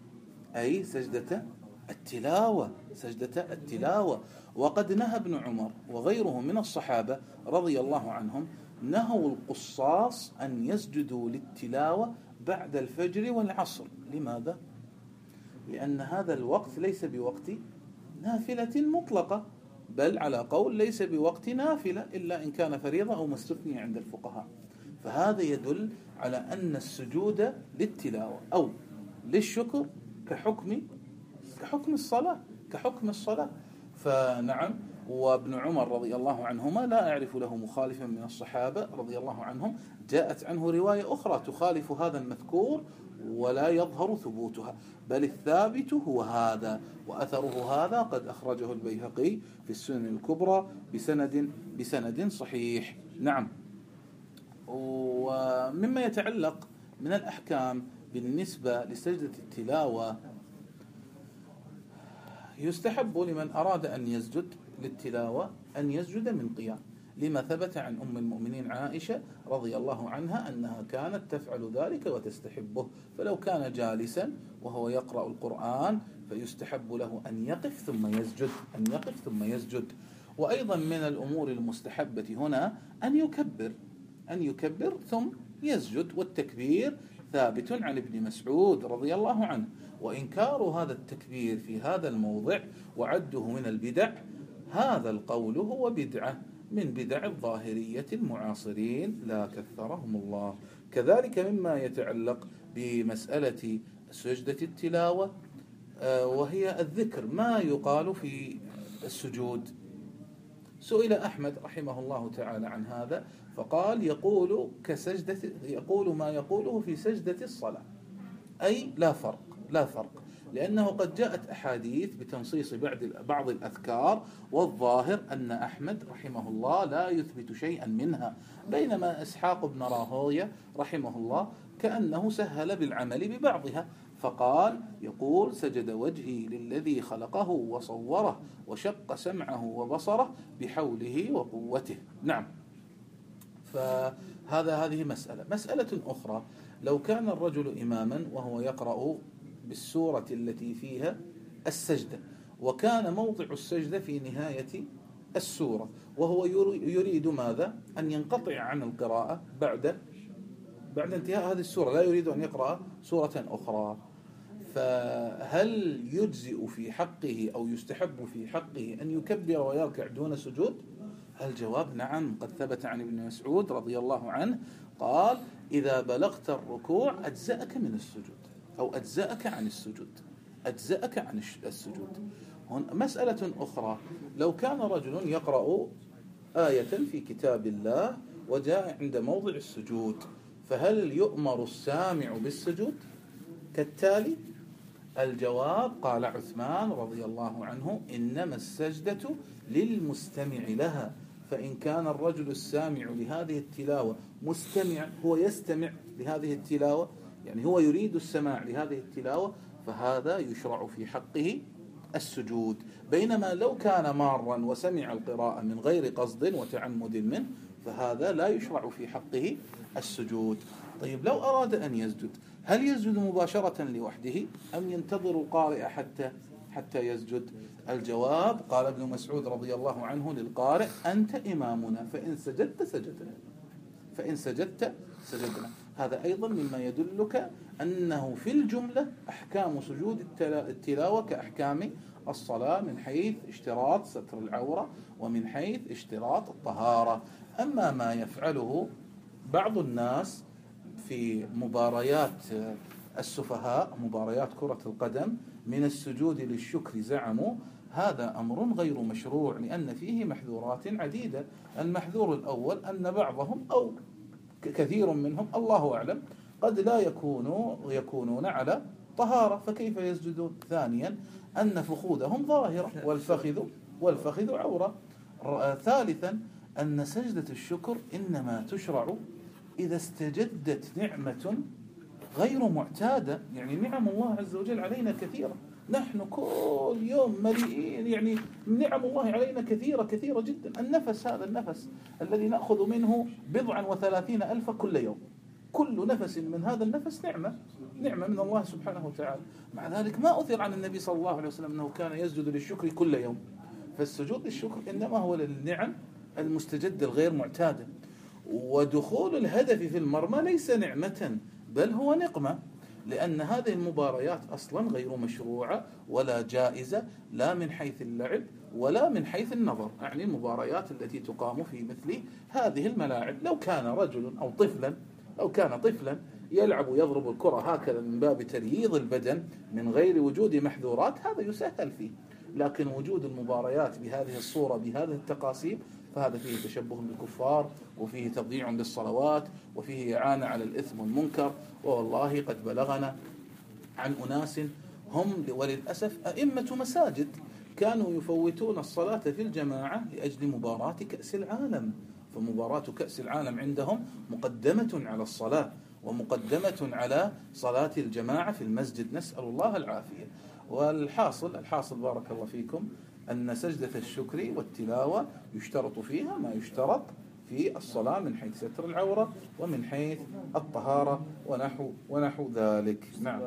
أي سجدة التلاوة، سجدة التلاوة. وقد نهى ابن عمر وغيره من الصحابة رضي الله عنهم نهوا القصاص أن يسجدوا للتلاوة بعد الفجر والعصر. لماذا؟ لأن هذا الوقت ليس بوقت نافلة مطلقة، بل على قول ليس بوقت نافلة إلا إن كان فريضة أو مستثني عند الفقهاء. فهذا يدل على أن السجود للتلاوة أو للشكر كحكم كحكم الصلاة كحكم الصلاة. فنعم، وابن عمر رضي الله عنهما لا أعرف له مخالفا من الصحابة رضي الله عنهم، جاءت عنه رواية أخرى تخالف هذا المذكور ولا يظهر ثبوتها، بل الثابت هو هذا، وأثره هذا قد أخرجه البيهقي في السنن الكبرى بسند بسند صحيح. نعم. ومما يتعلق من الأحكام بالنسبة لسجدة التلاوة، يستحب لمن أراد أن يسجد للتلاوة أن يسجد من قيام، لما ثبت عن أم المؤمنين عائشة رضي الله عنها أنها كانت تفعل ذلك وتستحبه. فلو كان جالسا وهو يقرأ القرآن فيستحب له أن يقف ثم يسجد أن يقف ثم يسجد. وأيضا من الأمور المستحبة هنا أن يكبر أن يكبر ثم يسجد، والتكبير ثابت عن ابن مسعود رضي الله عنه. وإنكار هذا التكبير في هذا الموضع وعده من البدع، هذا القول هو بدعة من بدع الظاهرية المعاصرين لا كثرهم الله. كذلك مما يتعلق بمسألة سجدة التلاوة وهي الذكر، ما يقال في السجود. سئل أحمد رحمه الله تعالى عن هذا فقال يقول كسجدة يقول ما يقوله في سجدة الصلاة، أي لا فرق لا فرق لأنه قد جاءت أحاديث بتنصيص بعض الأذكار، والظاهر أن أحمد رحمه الله لا يثبت شيئا منها، بينما إسحاق بن راهويه رحمه الله كأنه سهل بالعمل ببعضها، فقال يقول سجد وجهي للذي خلقه وصوره وشق سمعه وبصره بحوله وقوته. نعم. فهذا هذه مسألة. مسألة أخرى، لو كان الرجل إماما وهو يقرأ بالسورة التي فيها السجدة، وكان موضع السجدة في نهاية السورة، وهو يريد ماذا؟ أن ينقطع عن القراءة بعد بعد انتهاء هذه السورة، لا يريد أن يقرأ سورة أخرى، فهل يجزئ في حقه أو يستحب في حقه أن يكبر ويركع دون سجود؟ الجواب نعم. قد ثبت عن ابن مسعود رضي الله عنه قال إذا بلغت الركوع أجزأك من السجود، أو أجزأك عن السجود أجزأك عن السجود. هنا مسألة أخرى، لو كان رجل يقرأ آية في كتاب الله وجاء عند موضع السجود، فهل يؤمر السامع بالسجود كالتالي؟ الجواب قال عثمان رضي الله عنه إنما السجدة للمستمع لها، فإن كان الرجل السامع لهذه التلاوة مستمع، هو يستمع لهذه التلاوة، يعني هو يريد السماع لهذه التلاوة، فهذا يشرع في حقه السجود. بينما لو كان مارا وسمع القراءة من غير قصد وتعمد منه، فهذا لا يشرع في حقه السجود. طيب لو أراد أن يسجد، هل يسجد مباشرة لوحده أم ينتظر القارئ حتى حتى يسجد؟ الجواب قال ابن مسعود رضي الله عنه للقارئ أنت إمامنا، فإن سجدت سجدنا فإن سجدت سجدنا. هذا أيضا مما يدلك أنه في الجملة أحكام سجود التلاوة كأحكام الصلاة، من حيث اشتراط ستر العورة ومن حيث اشتراط الطهارة. أما ما يفعله بعض الناس في مباريات السفهاء، مباريات كرة القدم، من السجود للشكر، زعموا هذا أمر غير مشروع لأن فيه محذورات عديدة. المحذور الأول أن بعضهم أو كثير منهم الله أعلم قد لا يكونوا يكونون على طهارة، فكيف يسجدون؟ ثانيا أن فخوذهم ظاهرة والفخذ والفخذ عورة. ثالثا أن سجدة الشكر إنما تشرع إذا استجدت نعمة غير معتادة، يعني نعم الله عز وجل علينا كثيرة، نحن كل يوم مليئين، يعني نعم الله علينا كثيرة كثيرة جدا. النفس، هذا النفس الذي نأخذ منه بضعا وثلاثين ألف كل يوم، كل نفس من هذا النفس نعمة نعمة من الله سبحانه وتعالى. مع ذلك ما أثر عن النبي صلى الله عليه وسلم أنه كان يسجد للشكر كل يوم، فالسجود للشكر إنما هو للنعم المستجدة الغير معتادة. ودخول الهدف في المرمى ليس نعمة بل هو نقمة، لأن هذه المباريات أصلا غير مشروعة ولا جائزة، لا من حيث اللعب ولا من حيث النظر. يعني المباريات التي تقام في مثل هذه الملاعب، لو كان رجل أو طفلا لو كان طفلا يلعب ويضرب الكرة هكذا من باب ترييض البدن من غير وجود محذورات، هذا يسهل فيه. لكن وجود المباريات بهذه الصورة بهذه التقاسيم فهذا فيه تشبه بالكفار، وفيه تضييع للصلوات، وفيه إعانة على الإثم والمنكر. والله قد بلغنا عن أناس هم وللأسف أئمة مساجد كانوا يفوتون الصلاة في الجماعة لأجل مباراة كأس العالم، فمباراة كأس العالم عندهم مقدمة على الصلاة ومقدمة على صلاة الجماعة في المسجد، نسأل الله العافية. والحاصل الحاصل بارك الله فيكم أن سجدة الشكر والتلاوة يشترط فيها ما يشترط في الصلاة من حيث ستر العورة ومن حيث الطهارة ونحو ونحو ذلك. نعم،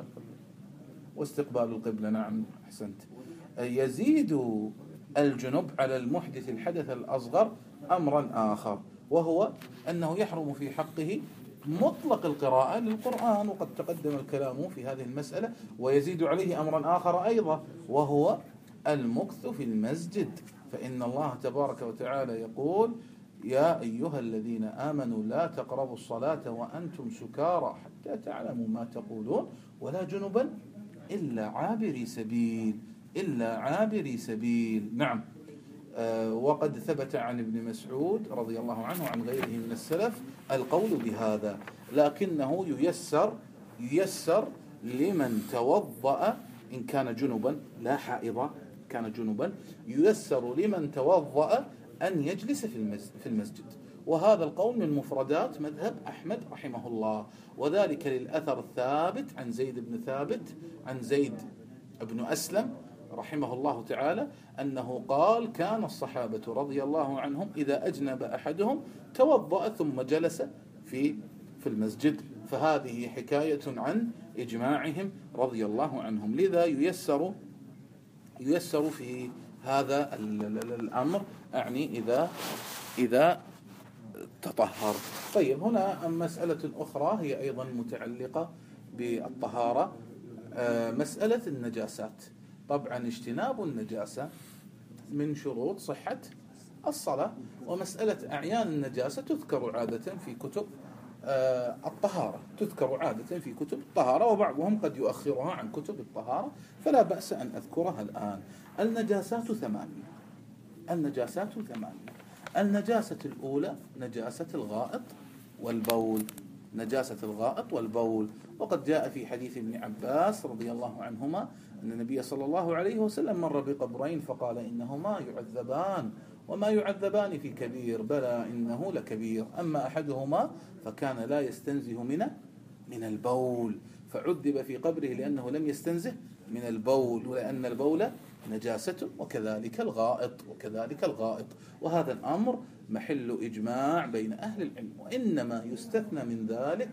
واستقبال القبلة. نعم، أحسنت. يزيد الجنب على المحدث الحدث الأصغر أمرا آخر، وهو أنه يحرم في حقه مطلق القراءة للقرآن، وقد تقدم الكلام في هذه المسألة. ويزيد عليه أمرا آخر أيضا، وهو المكث في المسجد، فإن الله تبارك وتعالى يقول: يا أيها الذين آمنوا لا تقربوا الصلاة وأنتم سكارى حتى تعلموا ما تقولون ولا جنبا إلا عابري سبيل إلا عابري سبيل. نعم. آه وقد ثبت عن ابن مسعود رضي الله عنه وعن غيره من السلف القول بهذا، لكنه ييسر ييسر لمن توضأ إن كان جنبا لا حائضا، كان جنبا ييسر لمن توضأ أن يجلس في المسجد. وهذا القول من مفردات مذهب أحمد رحمه الله، وذلك للأثر الثابت عن زيد بن ثابت عن زيد بن أسلم رحمه الله تعالى أنه قال: كان الصحابة رضي الله عنهم إذا أجنب أحدهم توضأ ثم جلس في في المسجد. فهذه حكاية عن إجماعهم رضي الله عنهم، لذا ييسر ييسر في هذا الأمر، أعني إذا إذا تطهر. طيب، هنا مسألة أخرى هي أيضا متعلقة بالطهارة، مسألة النجاسات. طبعا اجتناب النجاسة من شروط صحة الصلاة، ومسألة أعيان النجاسة تذكر عادة في كتب الطهارة تذكر عادة في كتب الطهارة، وبعضهم قد يؤخرها عن كتب الطهارة، فلا بأس أن أذكرها الآن. النجاسات ثمانية النجاسات ثمانية النجاسة الأولى نجاسة الغائط والبول نجاسة الغائط والبول وقد جاء في حديث ابن عباس رضي الله عنهما أن النبي صلى الله عليه وسلم مر بقبرين فقال: إنهما يعذبان وما يعذبان في كبير، بلى إنه لكبير، أما أحدهما فكان لا يستنزه من من البول فعذب في قبره لأنه لم يستنزه من البول، ولأن البول نجاسة، وكذلك الغائط وكذلك الغائط وهذا الأمر محل إجماع بين أهل العلم. وإنما يستثنى من ذلك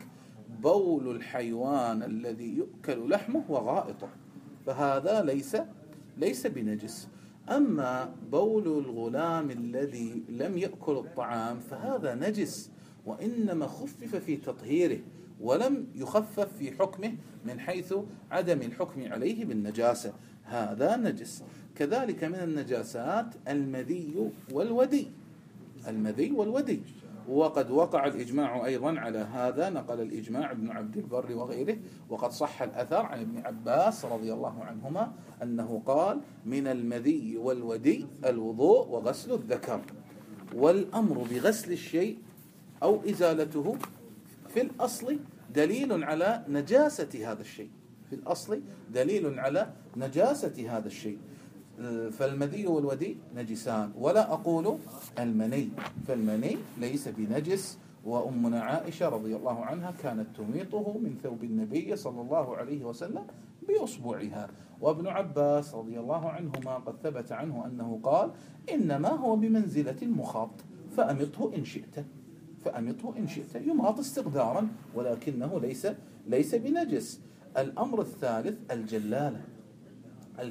بول الحيوان الذي يؤكل لحمه وغائطه، فهذا ليس ليس بنجس. أما بول الغلام الذي لم يأكل الطعام فهذا نجس، وإنما خفف في تطهيره ولم يخفف في حكمه من حيث عدم الحكم عليه بالنجاسة، هذا نجس. كذلك من النجاسات المذي والودي المذي والودي وقد وقع الإجماع أيضا على هذا، نقل الإجماع ابن عبد البر وغيره، وقد صح الأثر عن ابن عباس رضي الله عنهما أنه قال: من المذي والودي الوضوء وغسل الذكر. والأمر بغسل الشيء أو إزالته في الأصل دليل على نجاسة هذا الشيء في الأصل دليل على نجاسة هذا الشيء فالمذي والودي نجسان، ولا أقول المني، فالمني ليس بنجس. وأمنا عائشة رضي الله عنها كانت تميطه من ثوب النبي صلى الله عليه وسلم بأصبعها. وابن عباس رضي الله عنهما قد ثبت عنه أنه قال: إنما هو بمنزلة المخاط فأمطه إن شئت فأمطه إن شئت يماط استقدارا، ولكنه ليس ليس بنجس. الأمر الثالث الجلالة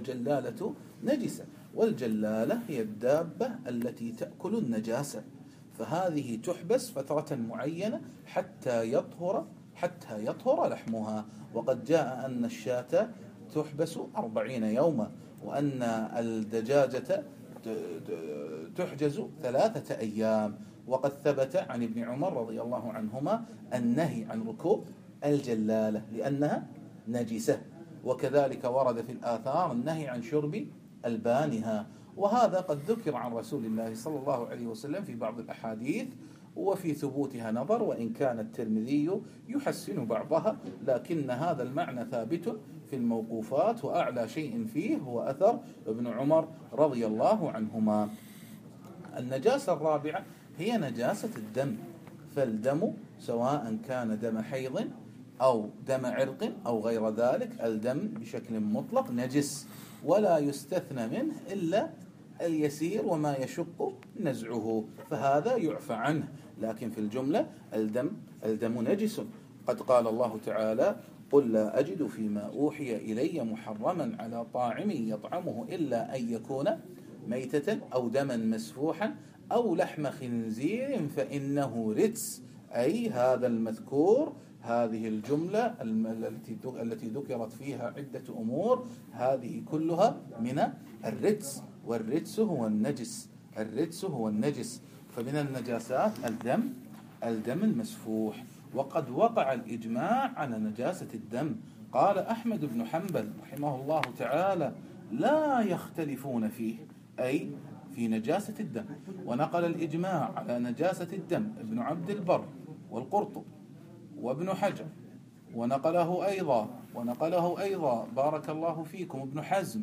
الجلالة نجسة، والجلالة هي الدابة التي تأكل النجاسة، فهذه تحبس فترة معينة حتى يطهر حتى يطهر لحمها. وقد جاء أن الشاة تحبس أربعين يوما، وأن الدجاجة تحجز ثلاثة أيام. وقد ثبت عن ابن عمر رضي الله عنهما النهي عن ركوب الجلالة لأنها نجسة، وكذلك ورد في الآثار النهي عن شرب ألبانها. وهذا قد ذكر عن رسول الله صلى الله عليه وسلم في بعض الأحاديث، وفي ثبوتها نظر، وإن كان الترمذي يحسن بعضها، لكن هذا المعنى ثابت في الموقوفات، وأعلى شيء فيه هو أثر ابن عمر رضي الله عنهما. النجاسة الرابعة هي نجاسة الدم. فالدم سواء كان دم حيض أو دم عرق أو غير ذلك، الدم بشكل مطلق نجس، ولا يستثنى منه إلا اليسير وما يشق نزعه، فهذا يعفى عنه. لكن في الجملة الدم الدم نجس. قد قال الله تعالى: قل لا أجد فيما أوحي إلي محرما على طاعم يطعمه إلا أن يكون ميتة أو دما مسفوحا أو لحم خنزير فإنه رجس. أي هذا المذكور، هذه الجملة التي التي ذكرت فيها عدة أمور، هذه كلها من الرجس، والرجس هو النجس. الرجس هو النجس. فمن النجاسات الدم الدم المسفوح. وقد وقع الإجماع على نجاسة الدم. قال أحمد بن حنبل رحمه الله تعالى: لا يختلفون فيه، أي في نجاسة الدم. ونقل الإجماع على نجاسة الدم ابن عبد البر والقرطبي وابن حجر، ونقله أيضا ونقله أيضا بارك الله فيكم ابن حزم،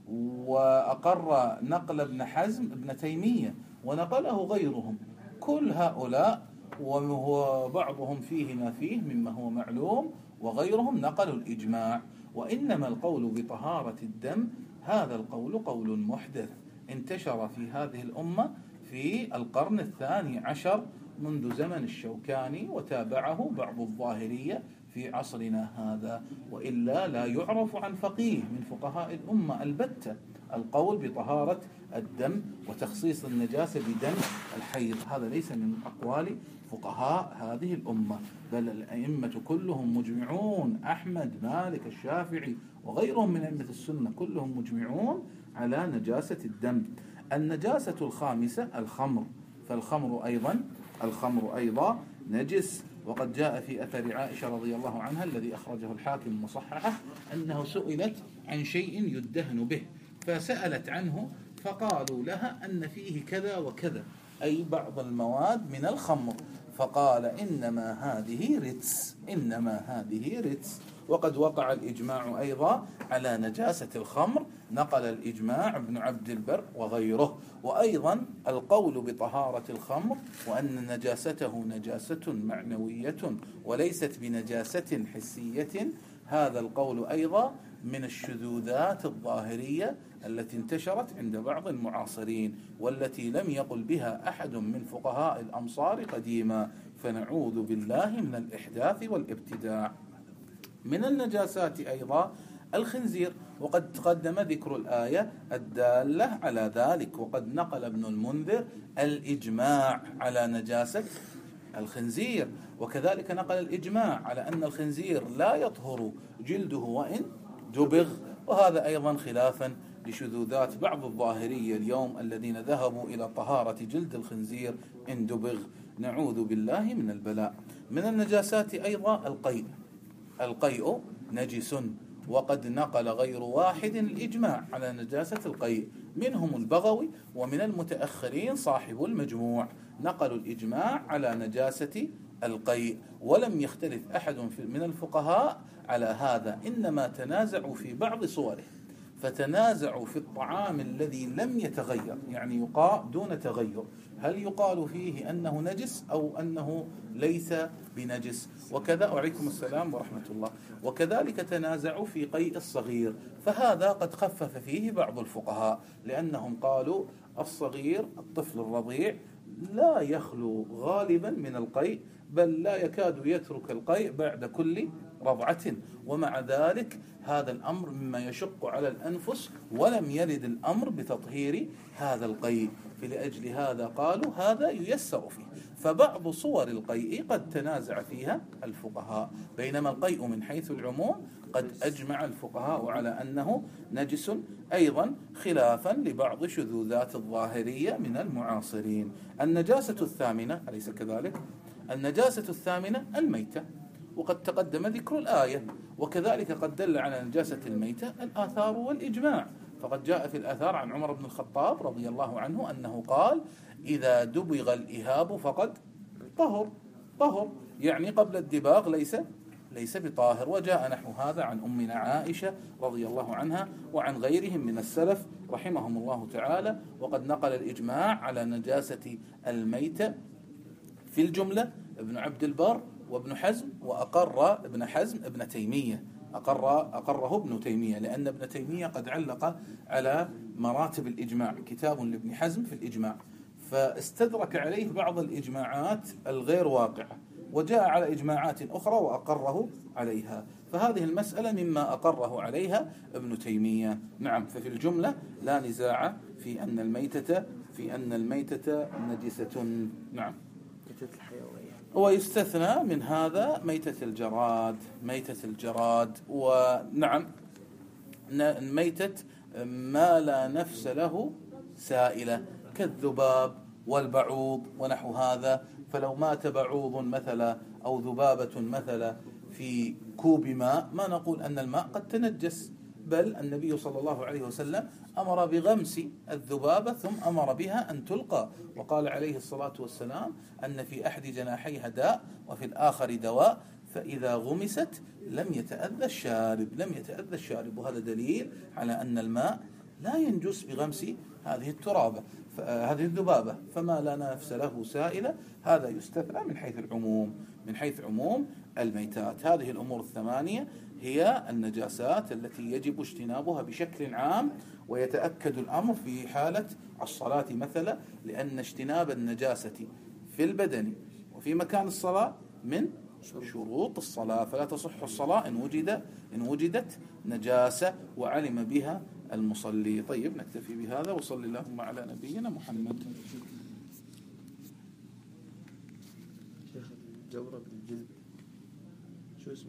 وأقر نقل ابن حزم ابن تيمية، ونقله غيرهم. كل هؤلاء وهو بعضهم فيه ما فيه مما هو معلوم، وغيرهم نقلوا الإجماع. وإنما القول بطهارة الدم هذا القول قول محدث انتشر في هذه الأمة في القرن الثاني عشر منذ زمن الشوكاني، وتابعه بعض الظاهرية في عصرنا هذا، وإلا لا يعرف عن فقيه من فقهاء الأمة البتة القول بطهارة الدم وتخصيص النجاسة بدم الحيض. هذا ليس من أقوال فقهاء هذه الأمة، بل الأئمة كلهم مجمعون، أحمد مالك الشافعي وغيرهم من أئمة السنة كلهم مجمعون على نجاسة الدم. النجاسة الخامسة الخمر. فالخمر أيضا الخمر أيضا نجس. وقد جاء في أثر عائشة رضي الله عنها الذي أخرجه الحاكم مصححة أنه سئلت عن شيء يدهن به، فسألت عنه فقالوا لها أن فيه كذا وكذا، أي بعض المواد من الخمر، فقال: إنما هذه رتس إنما هذه رتس. وقد وقع الإجماع أيضا على نجاسة الخمر، نقل الإجماع ابن عبد البر وغيره. وأيضا القول بطهارة الخمر وأن نجاسته نجاسة معنوية وليست بنجاسة حسية، هذا القول أيضا من الشذوذات الظاهرية التي انتشرت عند بعض المعاصرين، والتي لم يقل بها أحد من فقهاء الأمصار قديما، فنعوذ بالله من الإحداث والابتداع. من النجاسات أيضا الخنزير، وقد تقدم ذكر الآية الدالة على ذلك. وقد نقل ابن المنذر الإجماع على نجاسة الخنزير، وكذلك نقل الإجماع على أن الخنزير لا يطهر جلده وإن دبغ، وهذا أيضا خلافا لشذوذات بعض الظاهرية اليوم الذين ذهبوا إلى طهارة جلد الخنزير إن دبغ، نعوذ بالله من البلاء. من النجاسات أيضا القيء. القيء نجس، وقد نقل غير واحد الإجماع على نجاسة القيء، منهم البغوي، ومن المتأخرين صاحب المجموع نقلوا الإجماع على نجاسة القيء، ولم يختلف أحد من الفقهاء على هذا، إنما تنازعوا في بعض صوره. فتنازعوا في الطعام الذي لم يتغير، يعني يقاء دون تغير، هل يقال فيه أنه نجس أو أنه ليس بنجس. وكذا وعليكم السلام ورحمة الله. وكذلك تنازعوا في قيء الصغير، فهذا قد خفف فيه بعض الفقهاء، لأنهم قالوا الصغير الطفل الرضيع لا يخلو غالبا من القيء بل لا يكاد يترك القيء بعد كل رضعة، ومع ذلك هذا الأمر مما يشق على الأنفس، ولم يرد الأمر بتطهير هذا القيء، فلأجل هذا قالوا هذا ييسر فيه. فبعض صور القيء قد تنازع فيها الفقهاء، بينما القيء من حيث العموم قد أجمع الفقهاء على أنه نجس أيضا، خلافا لبعض شذوذات الظاهرية من المعاصرين. النجاسة الثامنة أليس كذلك؟ النجاسة الثامنة الميتة، وقد تقدم ذكر الآية، وكذلك قد دل على نجاسة الميتة الآثار والإجماع، فقد جاء في الآثار عن عمر بن الخطاب رضي الله عنه أنه قال: إذا دبغ الإهاب فقد طهر. طهر يعني قبل الدباغ ليس ليس بطاهر. وجاء نحو هذا عن أمنا عائشة رضي الله عنها وعن غيرهم من السلف رحمهم الله تعالى. وقد نقل الإجماع على نجاسة الميتة في الجملة ابن عبد البر وابن حزم، وأقر ابن حزم ابن تيمية، أقر أقره ابن تيمية، لأن ابن تيمية قد علق على مراتب الإجماع، كتاب لابن حزم في الإجماع، فاستدرك عليه بعض الإجماعات الغير واقعة، وجاء على إجماعات أخرى وأقره عليها، فهذه المسألة مما أقره عليها ابن تيمية. نعم، ففي الجملة لا نزاع في أن الميتة في أن الميتة نجسة. نعم. ويستثنى من هذا ميتة الجراد، ميتة الجراد ونعم ميتة ما لا نفس له سائلة كالذباب والبعوض ونحو هذا. فلو مات بعوض مثلا أو ذبابة مثلا في كوب ماء، ما نقول أن الماء قد تنجس، بل النبي صلى الله عليه وسلم أمر بغمس الذبابة ثم أمر بها أن تلقى، وقال عليه الصلاة والسلام أن في أحد جناحيها داء وفي الآخر دواء، فإذا غمست لم يتأذى الشارب لم يتأذى الشارب وهذا دليل على أن الماء لا ينجس بغمس هذه الترابة هذه الذبابة. فما لا نفس له سائلة هذا يستثنى من حيث العموم من حيث عموم الميتات. هذه الأمور الثمانية هي النجاسات التي يجب اجتنابها بشكل عام، ويتأكد الأمر في حالة الصلاة مثلا، لأن اجتناب النجاسة في البدن وفي مكان الصلاة من شروط الصلاة، فلا تصح الصلاة إن وجد إن وجدت نجاسة وعلم بها المصلي. طيب، نكتفي بهذا، وصلى اللهم على نبينا محمد. شيخ جورب الجلد